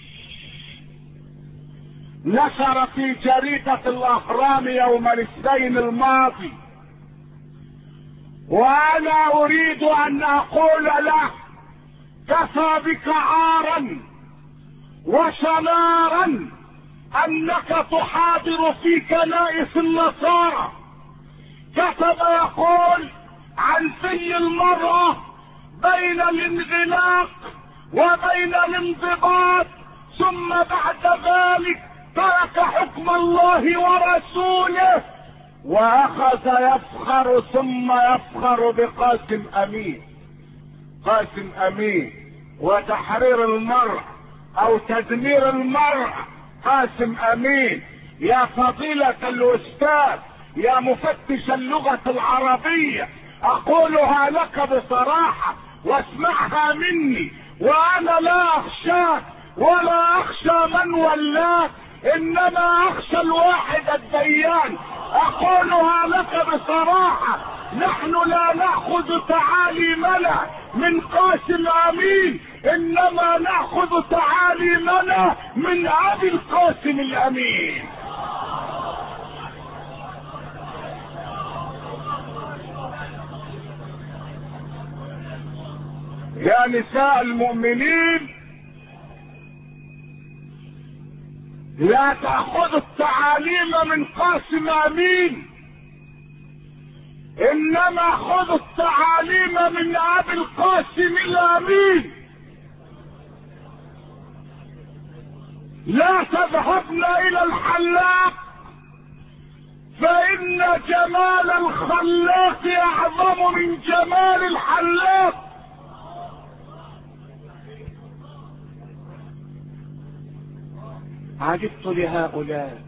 [SPEAKER 1] نشر في جريدة الاهرام يوم الاثنين الماضي، وانا اريد ان اقول له كفى بك عارا وشنارا انك تحاضر في كنائس النصارى. كتب يقول عن في المرأة بين الانغلاق وبين الانضباط، ثم بعد ذلك ترك حكم الله ورسوله واخذ يفخر، ثم يفخر بقاسم امين وتحرير المرأة او تدمير المرأة. قاسم امين يا فضيلة الاستاذ يا مفتش اللغة العربية، اقولها لك بصراحة واسمعها مني، وانا لا اخشاك ولا اخشى من ولاك، انما اخشى الواحد الديان. اقولها لك بصراحة، نحن لا نأخذ تعاليمنا من قاسم امين، انما نأخذ تعاليمنا من ابي القاسم الامين. يا نساء المؤمنين لا تأخذوا التعاليم من قاسم امين، انما خذوا التعاليم من ابي القاسم الامين. لا تذهبن الى الحلاق فان جمال الخلاق اعظم من جمال الحلاق. عجبت لهؤلاء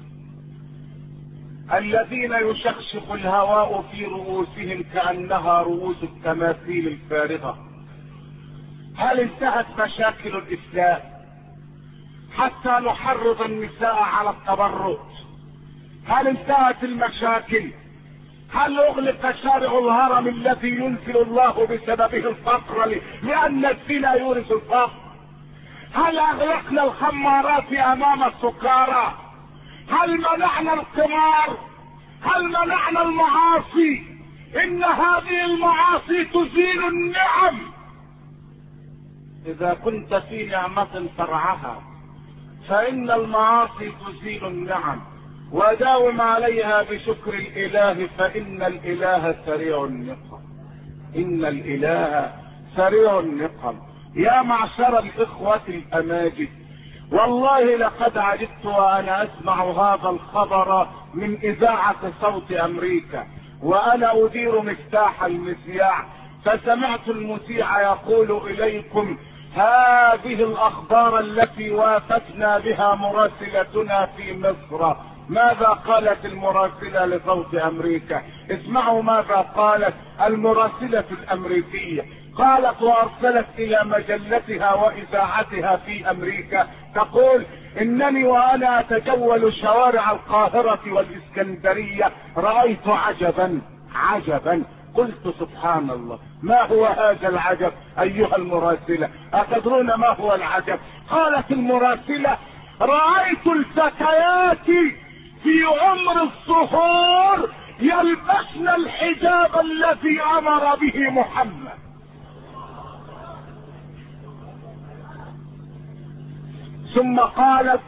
[SPEAKER 1] الذين يشخشق الهواء في رؤوسهم كأنها رؤوس التماثيل الفارغة. هل انتهت مشاكل الإسلام حتى نحرض النساء على التبرج؟ هل انتهت المشاكل؟ هل اغلق شارع الهرم الذي ينزل الله بسببه الفقر لأن الزنا يورث الفقر؟ هل اغلقنا الخمارات امام السكارى؟ هل منعنا القمار؟ هل منعنا المعاصي؟ ان هذه المعاصي تزيل النعم. اذا كنت في نعمة فرعها فإن المعاصي تزيل النعم، وداوم عليها بشكر الإله، فإن الإله سريع النقم. إن الإله سريع النقم. يا معشر الإخوة الأماجد، والله لقد عجبت وأنا أسمع هذا الخبر من إذاعة صوت أمريكا وأنا أدير مفتاح المذياع، فسمعت المذيع يقول إليكم هذه الأخبار التي وافتنا بها مراسلتنا في مصر. ماذا قالت المراسلة لصوت أمريكا؟ اسمعوا ماذا قالت المراسلة الأمريكية. قالت وأرسلت إلى مجلتها وإذاعتها في أمريكا تقول إنني وأنا أتجول شوارع القاهرة والإسكندرية رأيت عجبا عجبا. قلت سبحان الله، ما هو هذا العجب أيها المراسلة؟ أتدرون ما هو العجب؟ قالت المراسلة رأيت الفتيات في عمر الصهور يلبسن الحجاب الذي أمر به محمد. ثم قالت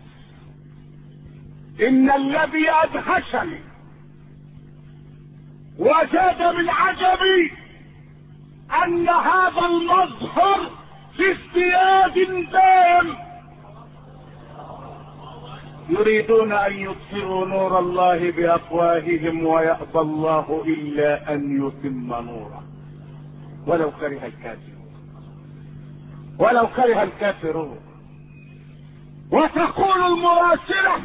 [SPEAKER 1] إن الذي أدهشني وزاد من عجبي أن هذا المظهر في ازدياد دائم. يريدون أن يطفئوا نور الله بأفواههم ويأبى الله إلا أن يتم نوره ولو كره الكافرون، ولو كره الكافرون. وتقول المراسلة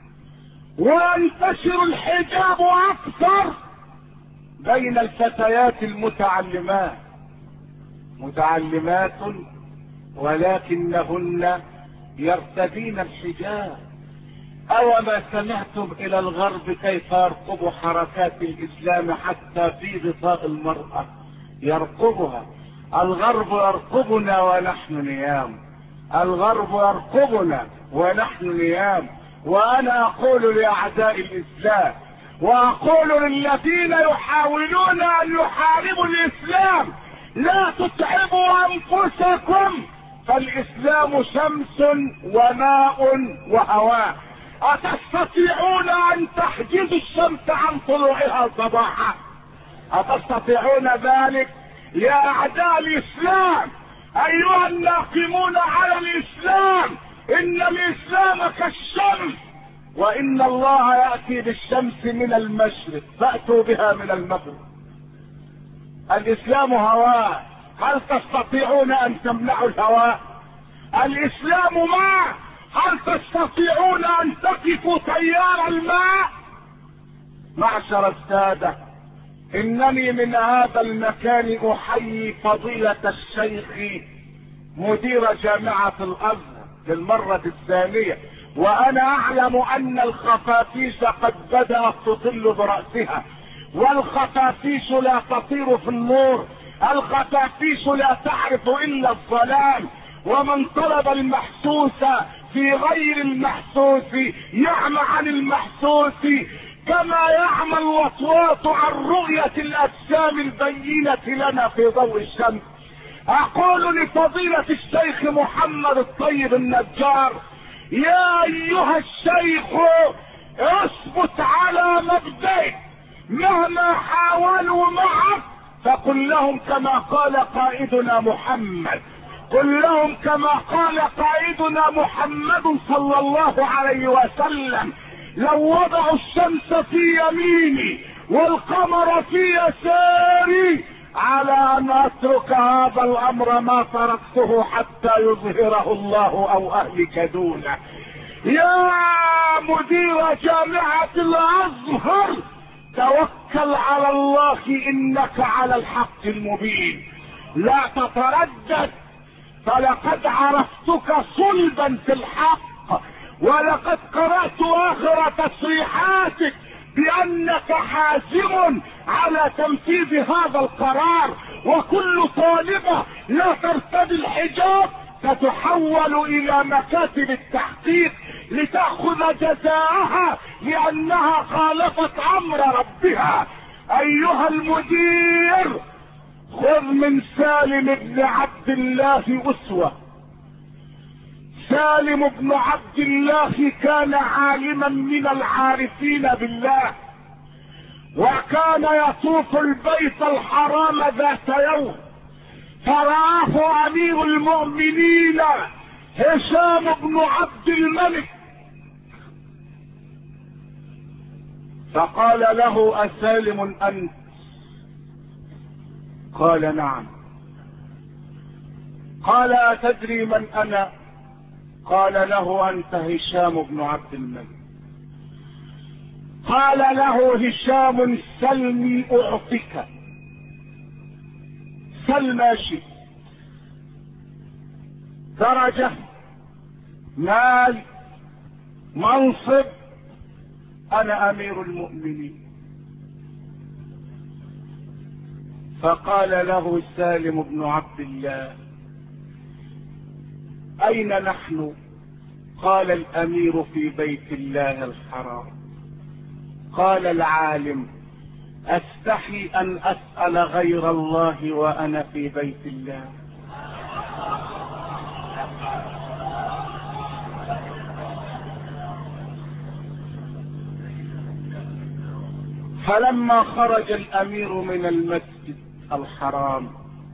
[SPEAKER 1] وينتشر الحجاب أكثر بين الفتيات المتعلمات، متعلمات ولكنهن يرتدين الحجاب. أوما سمعتم إلى الغرب كيف يرقب حركات الإسلام حتى في غطاء المرأة؟ يرقبها. الغرب يرقبنا ونحن نيام، الغرب يرقبنا ونحن نيام. وأنا أقول لأعداء الإسلام وأقول للذين يحاولون أن يحاربوا الإسلام لا تتعبوا أنفسكم، فالإسلام شمس وماء وهواء. أتستطيعون أن تحجزوا الشمس عن طلوعها صباحا؟ أتستطيعون ذلك؟ يا أعداء الإسلام أيها الناقمون على الإسلام، إن الإسلام كالشمس وإن الله يأتي بالشمس من المشرق فأتوا بها من المغرب. الإسلام هواء، هل تستطيعون أن تمنعوا الهواء؟ الإسلام ماء، هل تستطيعون أن تقفوا تيار الماء؟ معشر السادة، إنني من هذا المكان أحيي فضيلة الشيخ مدير جامعة الأزهر للمرة الثانية، وأنا أعلم أن الخفافيش قد بدأت تطل برأسها، والخفافيش لا تطير في النور، الخفافيش لا تعرف إلا الظلام. ومن طلب المحسوس في غير المحسوس يعمى عن المحسوس كما يعمى الوطواط عن رؤية الأجسام البينة لنا في ضوء الشمس. أقول لفضيلة الشيخ محمد الطيب النجار يا أيها الشيخ اثبت على مبدئك، مهما حاولوا معك فقل لهم كما قال قائدنا محمد، قل لهم كما قال قائدنا محمد صلى الله عليه وسلم لو وضعوا الشمس في يميني والقمر في يساري على ان اترك هذا الامر ما تركته حتى يظهره الله او اهلك دونه. يا مدير جامعة الازهر توكل على الله انك على الحق المبين، لا تتردد، فلقد عرفتك صلبا في الحق، ولقد قرأت اخر تصريحاتك بانك حازم على تنفيذ هذا القرار، وكل طالبة لا ترتدي الحجاب ستحول الى مكاتب التحقيق لتأخذ جزاءها لانها خالفت امر ربها. ايها المدير خذ من سالم بن عبد الله اسوة، سالم بن عبد الله كان عالما من العارفين بالله، وكان يطوف البيت الحرام ذات يوم، فرآه امير المؤمنين هشام بن عبد الملك، فقال له: أسالم أنت؟ قال: نعم. قال: أتدري من أنا؟ قال له: أنت هشام بن عبد الملك. قال له هشام: سلني أعطيك، سل ما شئت، درجة، مال، منصب، أنا أمير المؤمنين. فقال له سالم بن عبد الله: أين نحن؟ قال: الأمير في بيت الله الحرام. قال العالم: أستحي أن أسأل غير الله وأنا في بيت الله. فلما خرج الأمير من المسجد الحرام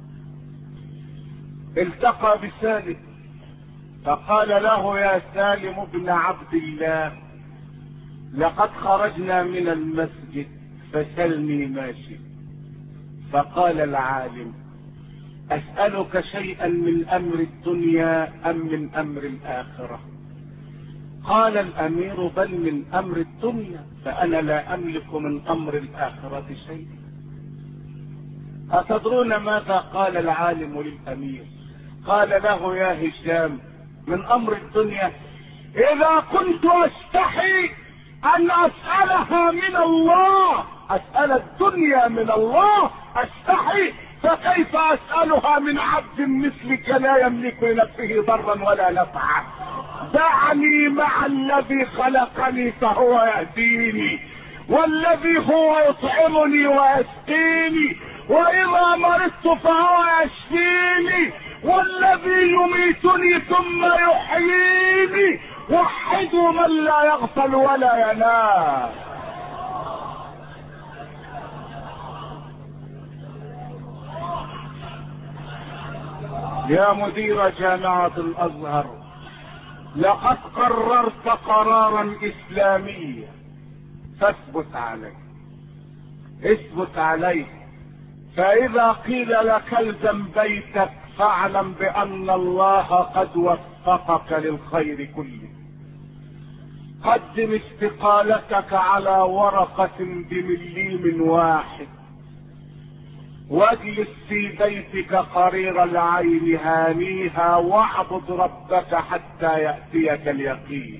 [SPEAKER 1] التقى بسالم، فقال له: يا سالم بن عبد الله، لقد خرجنا من المسجد فسلني ما شئت. فقال العالم: أسألك شيئا من أمر الدنيا أم من أمر الآخرة؟ قال الأمير: بل من أمر الدنيا، فأنا لا أملك من أمر الآخرة شيء. أتدرون ماذا قال العالم للأمير؟ قال له: يا هشام، من أمر الدنيا إذا كنت أستحي أن أسألها من الله، أسأل الدنيا من الله أستحي، فكيف أسألها من عبد مثلك لا يملك لنفسه ضرا ولا نفعا؟ دعني مع الذي خلقني فهو يهديني، والذي هو يطعمني ويسقيني، وإذا مرضت فهو يشفيني، والذي يميتني ثم يحييني. وحدوا من لا يغفل ولا ينام. يا مدير جامعة الأزهر، لقد قررت قرارا إسلاميا، فاثبت عليه، اثبت عليه. فإذا قيل لك الزم بيتك فاعلم بأن الله قد وفقك للخير كله. قدم استقالتك على ورقة بمليم واحد، واجلس في بيتك قرير العين هانيها، واعبد ربك حتى يأتيك اليقين.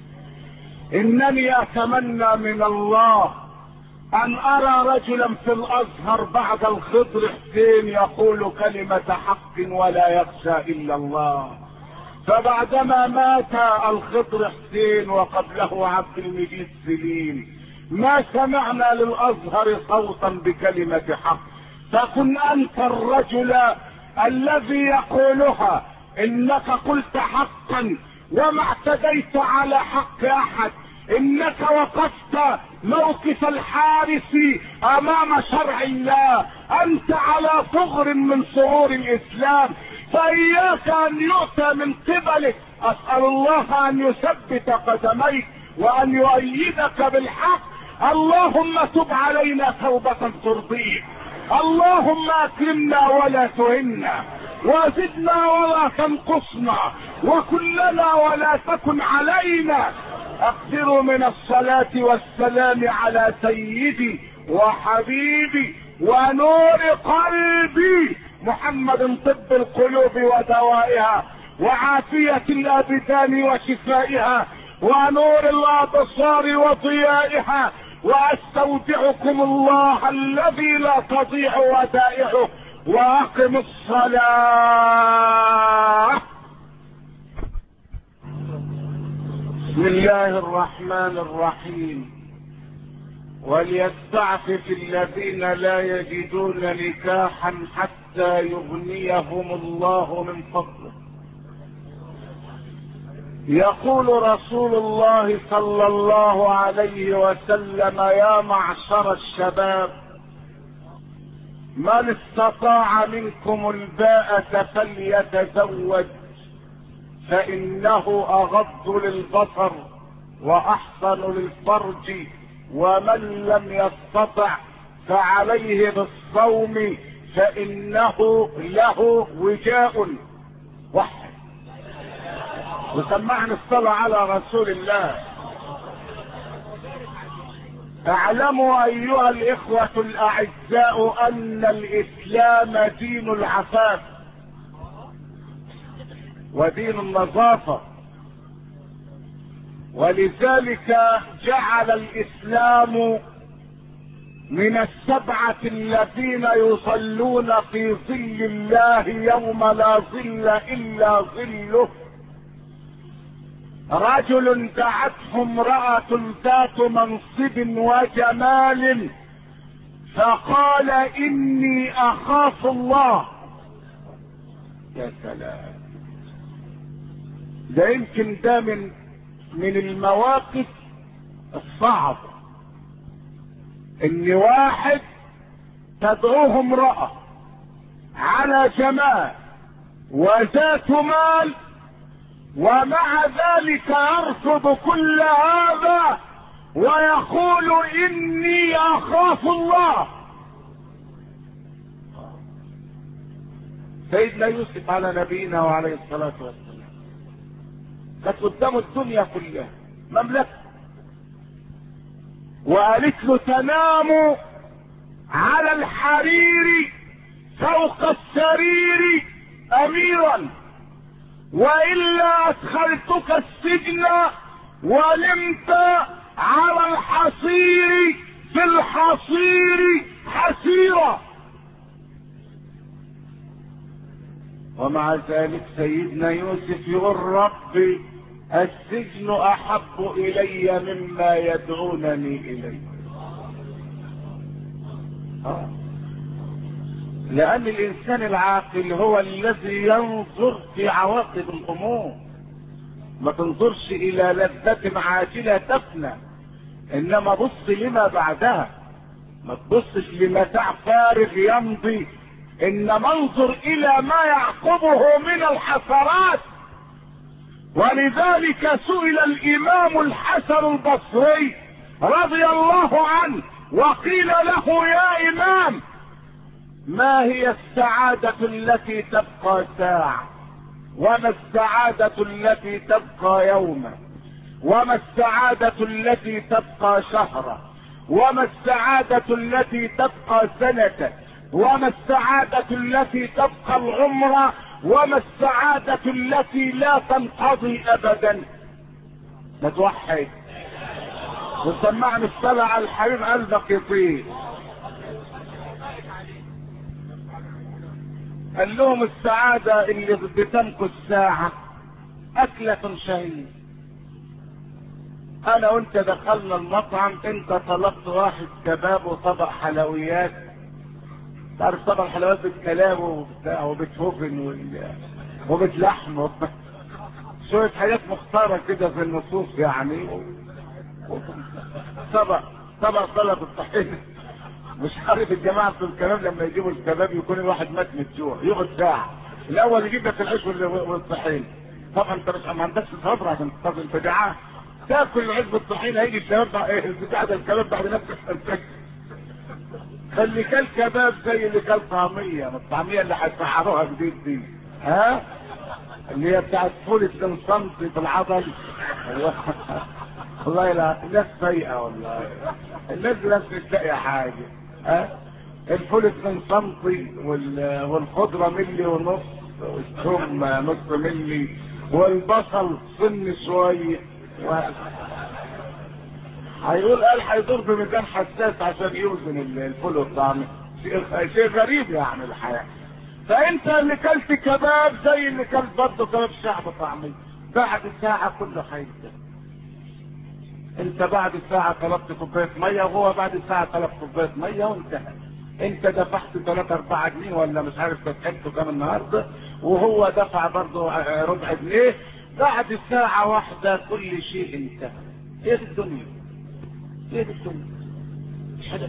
[SPEAKER 1] إنني أتمنى من الله أن أرى رجلا في الأزهر بعد الخضر حسين يقول كلمة حق ولا يخشى إلا الله. فبعدما مات الخضر حسين وقبله عبد المجيد سليم ما سمعنا للأزهر صوتا بكلمة حق. فكن أنت الرجل الذي يقولها، إنك قلت حقا وما اعتديت على حق أحد، إنك وقفت موقف الحارس أمام شرع الله، أنت على ثغر من ثغور الإسلام، فإياك أن يؤتى من قبلك. أسأل الله أن يثبت قدميك وأن يؤيدك بالحق. اللهم تب علينا توبة ترضيك، اللهم أكرمنا ولا تهنا، وزدنا ولا تنقصنا، وكلنا ولا تكن علينا. أكثروا من الصلاة والسلام على سيدي وحبيبي ونور قلبي محمد، طب القلوب ودوائها، وعافية الأبدان وشفائها، ونور الأبصار وضيائها. واستودعكم الله الذي لا تضيع ودائعه، واقم الصلاة. بسم الله الرحمن الرحيم. وليستعفف الذين لا يجدون نكاحا حتى يغنيهم الله من فضله. يقول رسول الله صلى الله عليه وسلم: يا معشر الشباب، من استطاع منكم الباءة فليتزوج، فإنه أغض للبصر وأحسن للفرج، ومن لم يستطع فعليه بالصوم فإنه له وجاء. وحد وسمعنا الصلاة على رسول الله. اعلموا ايها الاخوة الاعزاء ان الاسلام دين العفاف ودين النظافة، ولذلك جعل الاسلام من السبعة الذين يصلون في ظل الله يوم لا ظل الا ظله رجل دعته امرأة ذات منصب وجمال فقال: اني اخاف الله. يا سلام، ده يمكن ده من المواقف الصعبة، ان واحد تدعوه امرأة على جمال وذات مال، ومع ذلك يرفض كل هذا ويقول: اني اخاف الله. سيدنا يوسف على نبينا وعليه الصلاة والسلام كانت قدامه الدنيا كلها مملكة، وقالت له: تنام على الحرير فوق السرير اميرا، والا ادخلتك السجن ونمت على الحصير في الحصير حسيرا. ومع ذلك سيدنا يوسف يقول: ربي السجن احب الي مما يدعونني اليه. لان الانسان العاقل هو الذي ينظر في عواقب الامور، ما تنظرش الى لذة عاجلة تفنى، انما بص لما بعدها، ما تبصش لمتاع فارغ يمضي، انما انظر الى ما يعقبه من الحسرات. ولذلك سئل الامام الحسن البصري رضي الله عنه وقيل له: يا امام، ما هي السعادة التي تبقى ساعة؟ وما السعادة التي تبقى يوما؟ وما السعادة التي تبقى شهرا؟ وما السعادة التي تبقى سنة؟ وما السعادة التي تبقى العمر؟ وما السعادة التي لا تنقضي ابدا؟ نتوحد وسمعنا الصلاة على الحبيب قلبك يطير. قال لهم: السعادة اللي بتمكث ساعة أكلة شهية. أنا وأنت دخلنا المطعم، أنت طلبت واحد كباب وطبق حلويات، تعرف طبق الحلويات بالكلام وبتهوفن وبتلحم شوية حاجات مختارة كده في النصوص يعني، طبق سلطة الطحينة. مش عارف الجماعة في الكباب لما يجيبوا الكباب يكون الواحد مات من الجوع، يقعد ساعة الأول يجيب لك العيش والطحين. طبعا أنت مش ما عندكش صبر عشان تاكل، أنت جعان تاكل العيش والطحين، هيجي الكباب بتاع ده الكباب بعد نفس الخمسة. خلي كل كباب زي اللي كل طعمية، الطعمية اللي هيسعروها جديد دي، ها؟ اللي هي بتاعت فول 2 سم في العضل. والله لا، الناس سيئة والله، الناس مش لاقية حاجة، ها؟ الفول 2 سم والخضرة ملي ونص، والثوم نص ملي، والبصل سن شوية، هيقول قال هيدور بميزان حساس عشان يوزن الفول والطعم. شيء غريب يعني الحياة. فانت اللي كلت كباب زي اللي كلت برضه كباب شعب طعمي، بعد ساعة كله هينتهي. انت بعد ساعة طلبت كوباية مية وهو بعد ساعة طلب كوباية مية وانتهى. انت دفعت 3-4 جنيه ولا مش عارف دفعته كام النهارده، وهو دفع برضه ربع جنيه، بعد ساعة واحدة كل شيء انتهى. ايه الدنيا؟ ايه الدنيا؟ مش حاجة.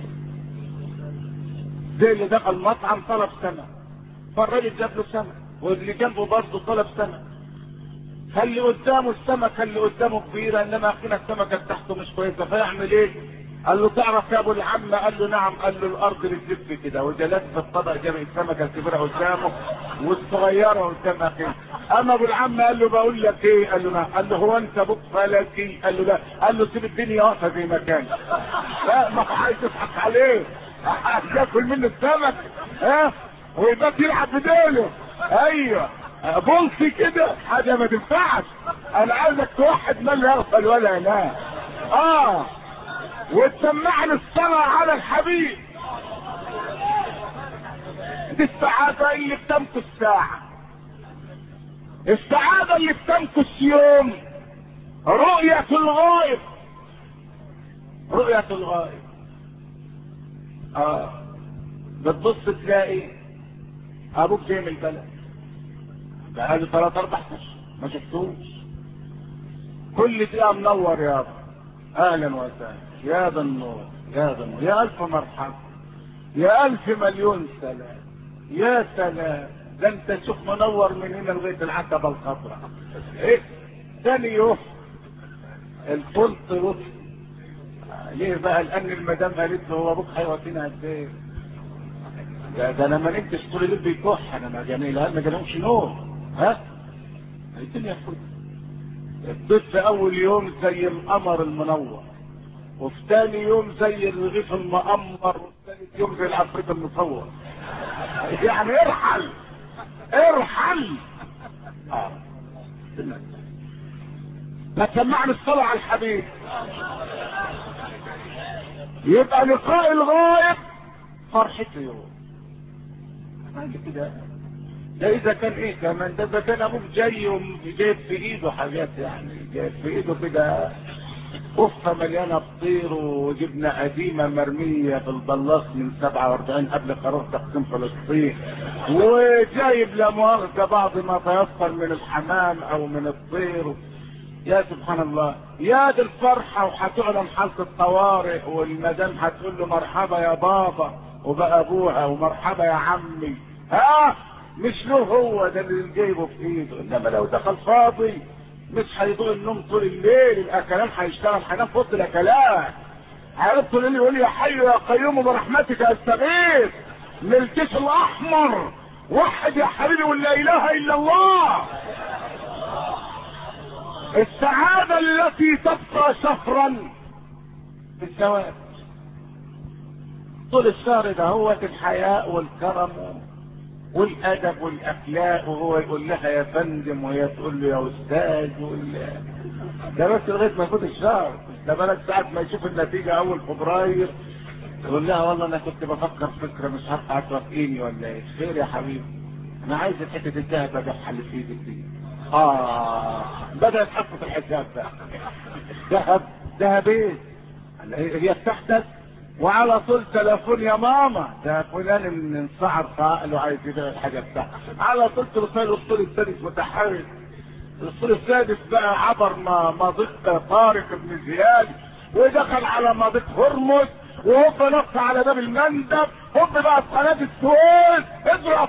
[SPEAKER 1] زي اللي دخل مطعم طلب سمك، فالراجل جاب له سمك، واللي جنبه برضه طلب سمك. خلي قدامه السمك، خلي قدامه كبيرة، انما اخينا السمكة بتاعته مش كويسة، فيعمل ايه؟ قال له تعرف يا ابو العم؟ قال له نعم. قال له الارض بتلف كده، وجلس في الطبق جاب السمكة الكبيرة قدامه والصغيرة قدام اخيه. اما ابو العم قال له بقول لك ايه؟ قال له نعم. قال له هو انت ابوك فلكي؟ قال له لا. قال له سيب الدنيا واقفة زي ما كان. لا، ما عايز تضحك عليه، ياكل منه السمك ها ويبقى يلعب بديله. ايوه بولسي كده حاجه ما تنفعش. انا عايزك توحد من لا يغفل ولا ينام. وتسمعني الصلاة على الحبيب. دي السعادة اللي بتمكث ساعة، السعادة اللي بتمكث يوم. رؤية الغائب، رؤية الغائب. بتبص تلاقي ابوك جاي من البلد بقاله 3 4 اشهر ما شفتوش، كل دقيقة منور يابا، اهلا وسهلا، يا ذا النور، يا ذا النور، يا الف مرحبا، يا الف مليون سلام، يا سلام. ده انت تشوف منور من هنا لغاية العتبة الخضراء. ايه ثاني يوم الفلط رطب. ليه بقى؟ لان المدام قالت له هو ابوك هيودينا قد ايه؟ ده انا ما نمتش طول الليل بيكح، انا ما جميل ما جالهمش نوم. الدنيا فل. الضيف في اول يوم زي القمر المنور، وفي ثاني يوم زي الرغيف المقمر، وفي ثالث يوم زي العفريت المصور. يعني ارحل ارحل. ما سمعني الصلاة على الحبيب. يبقى لقاء الغائب فرحته يوم كده. ده اذا كان ايه كمان، ده كان ابوك جاي جايب في ايده حاجات، يعني جايب في ايده كده قفة مليانة بطير وجبنة قديمة مرمية في البلاط من 47 قبل قرار تقسيم فلسطين، وجايب لا مؤاخذة بعض ما تيسر من الحمام او من الطير. يا سبحان الله، يا دي الفرحة. وهتعلن حالة الطوارئ، والمدام هتقول له مرحبا يا بابا وبقى ابوها، ومرحبا يا عمي. مش له هو ده اللي جايبه في ايده، انما لو دخل فاضي مش هيضوء النوم طول الليل، الاكلان هيشتغل، هينام في اوضه الاكلان، هيقعد طول الليل يقول يا حي يا قيوم برحمتك استغيث من الجيش الاحمر، وحد يا حبيبي ولا اله الا الله. السعادة التي تبقى شهرا في الزواج، طول الشهر ده هو الحياء والكرم والادب والاخلاق، وهو يقول لها يا فندم وهي تقول له يا استاذ ده بس لغايه ما يفوت الشهر. ده بالك ساعه ما يشوف النتيجه اول فبراير يقول لها والله انا كنت بفكر فكره مش عارفه هتوافقيني ولا ايه. خير يا حبيبي، انا عايز حته الذهب ابيعها اللي في ايدك دي. بدأت تحط الحساب ده ذهب ايه؟ هي بتحتك وعلى طول تليفون يا ماما ده فلان انصعر فقال له عايز يبيع الحاجه بتاعته، على طول توصل الاسطول السادس متحرك. الاسطول السادس بقى عبر مضيق طارق بن زياد ودخل على مضيق هرمز، وهوب نط على باب المندب، هوب بقى في قناه السويس اضرب.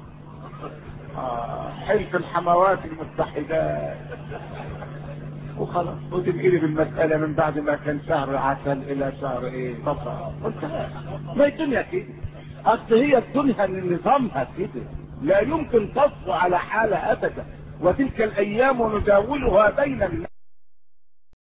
[SPEAKER 1] حلف الحموات المتحدات وخلاص، وتنقلب المسألة من بعد ما كان شهر عسل إلى شهر إيه؟ صفر. ما الدنيا كده، أصل هي الدنيا نظامها كده، لا يمكن تصفو على حالة أبدا، وتلك الأيام نداولها بين الناس.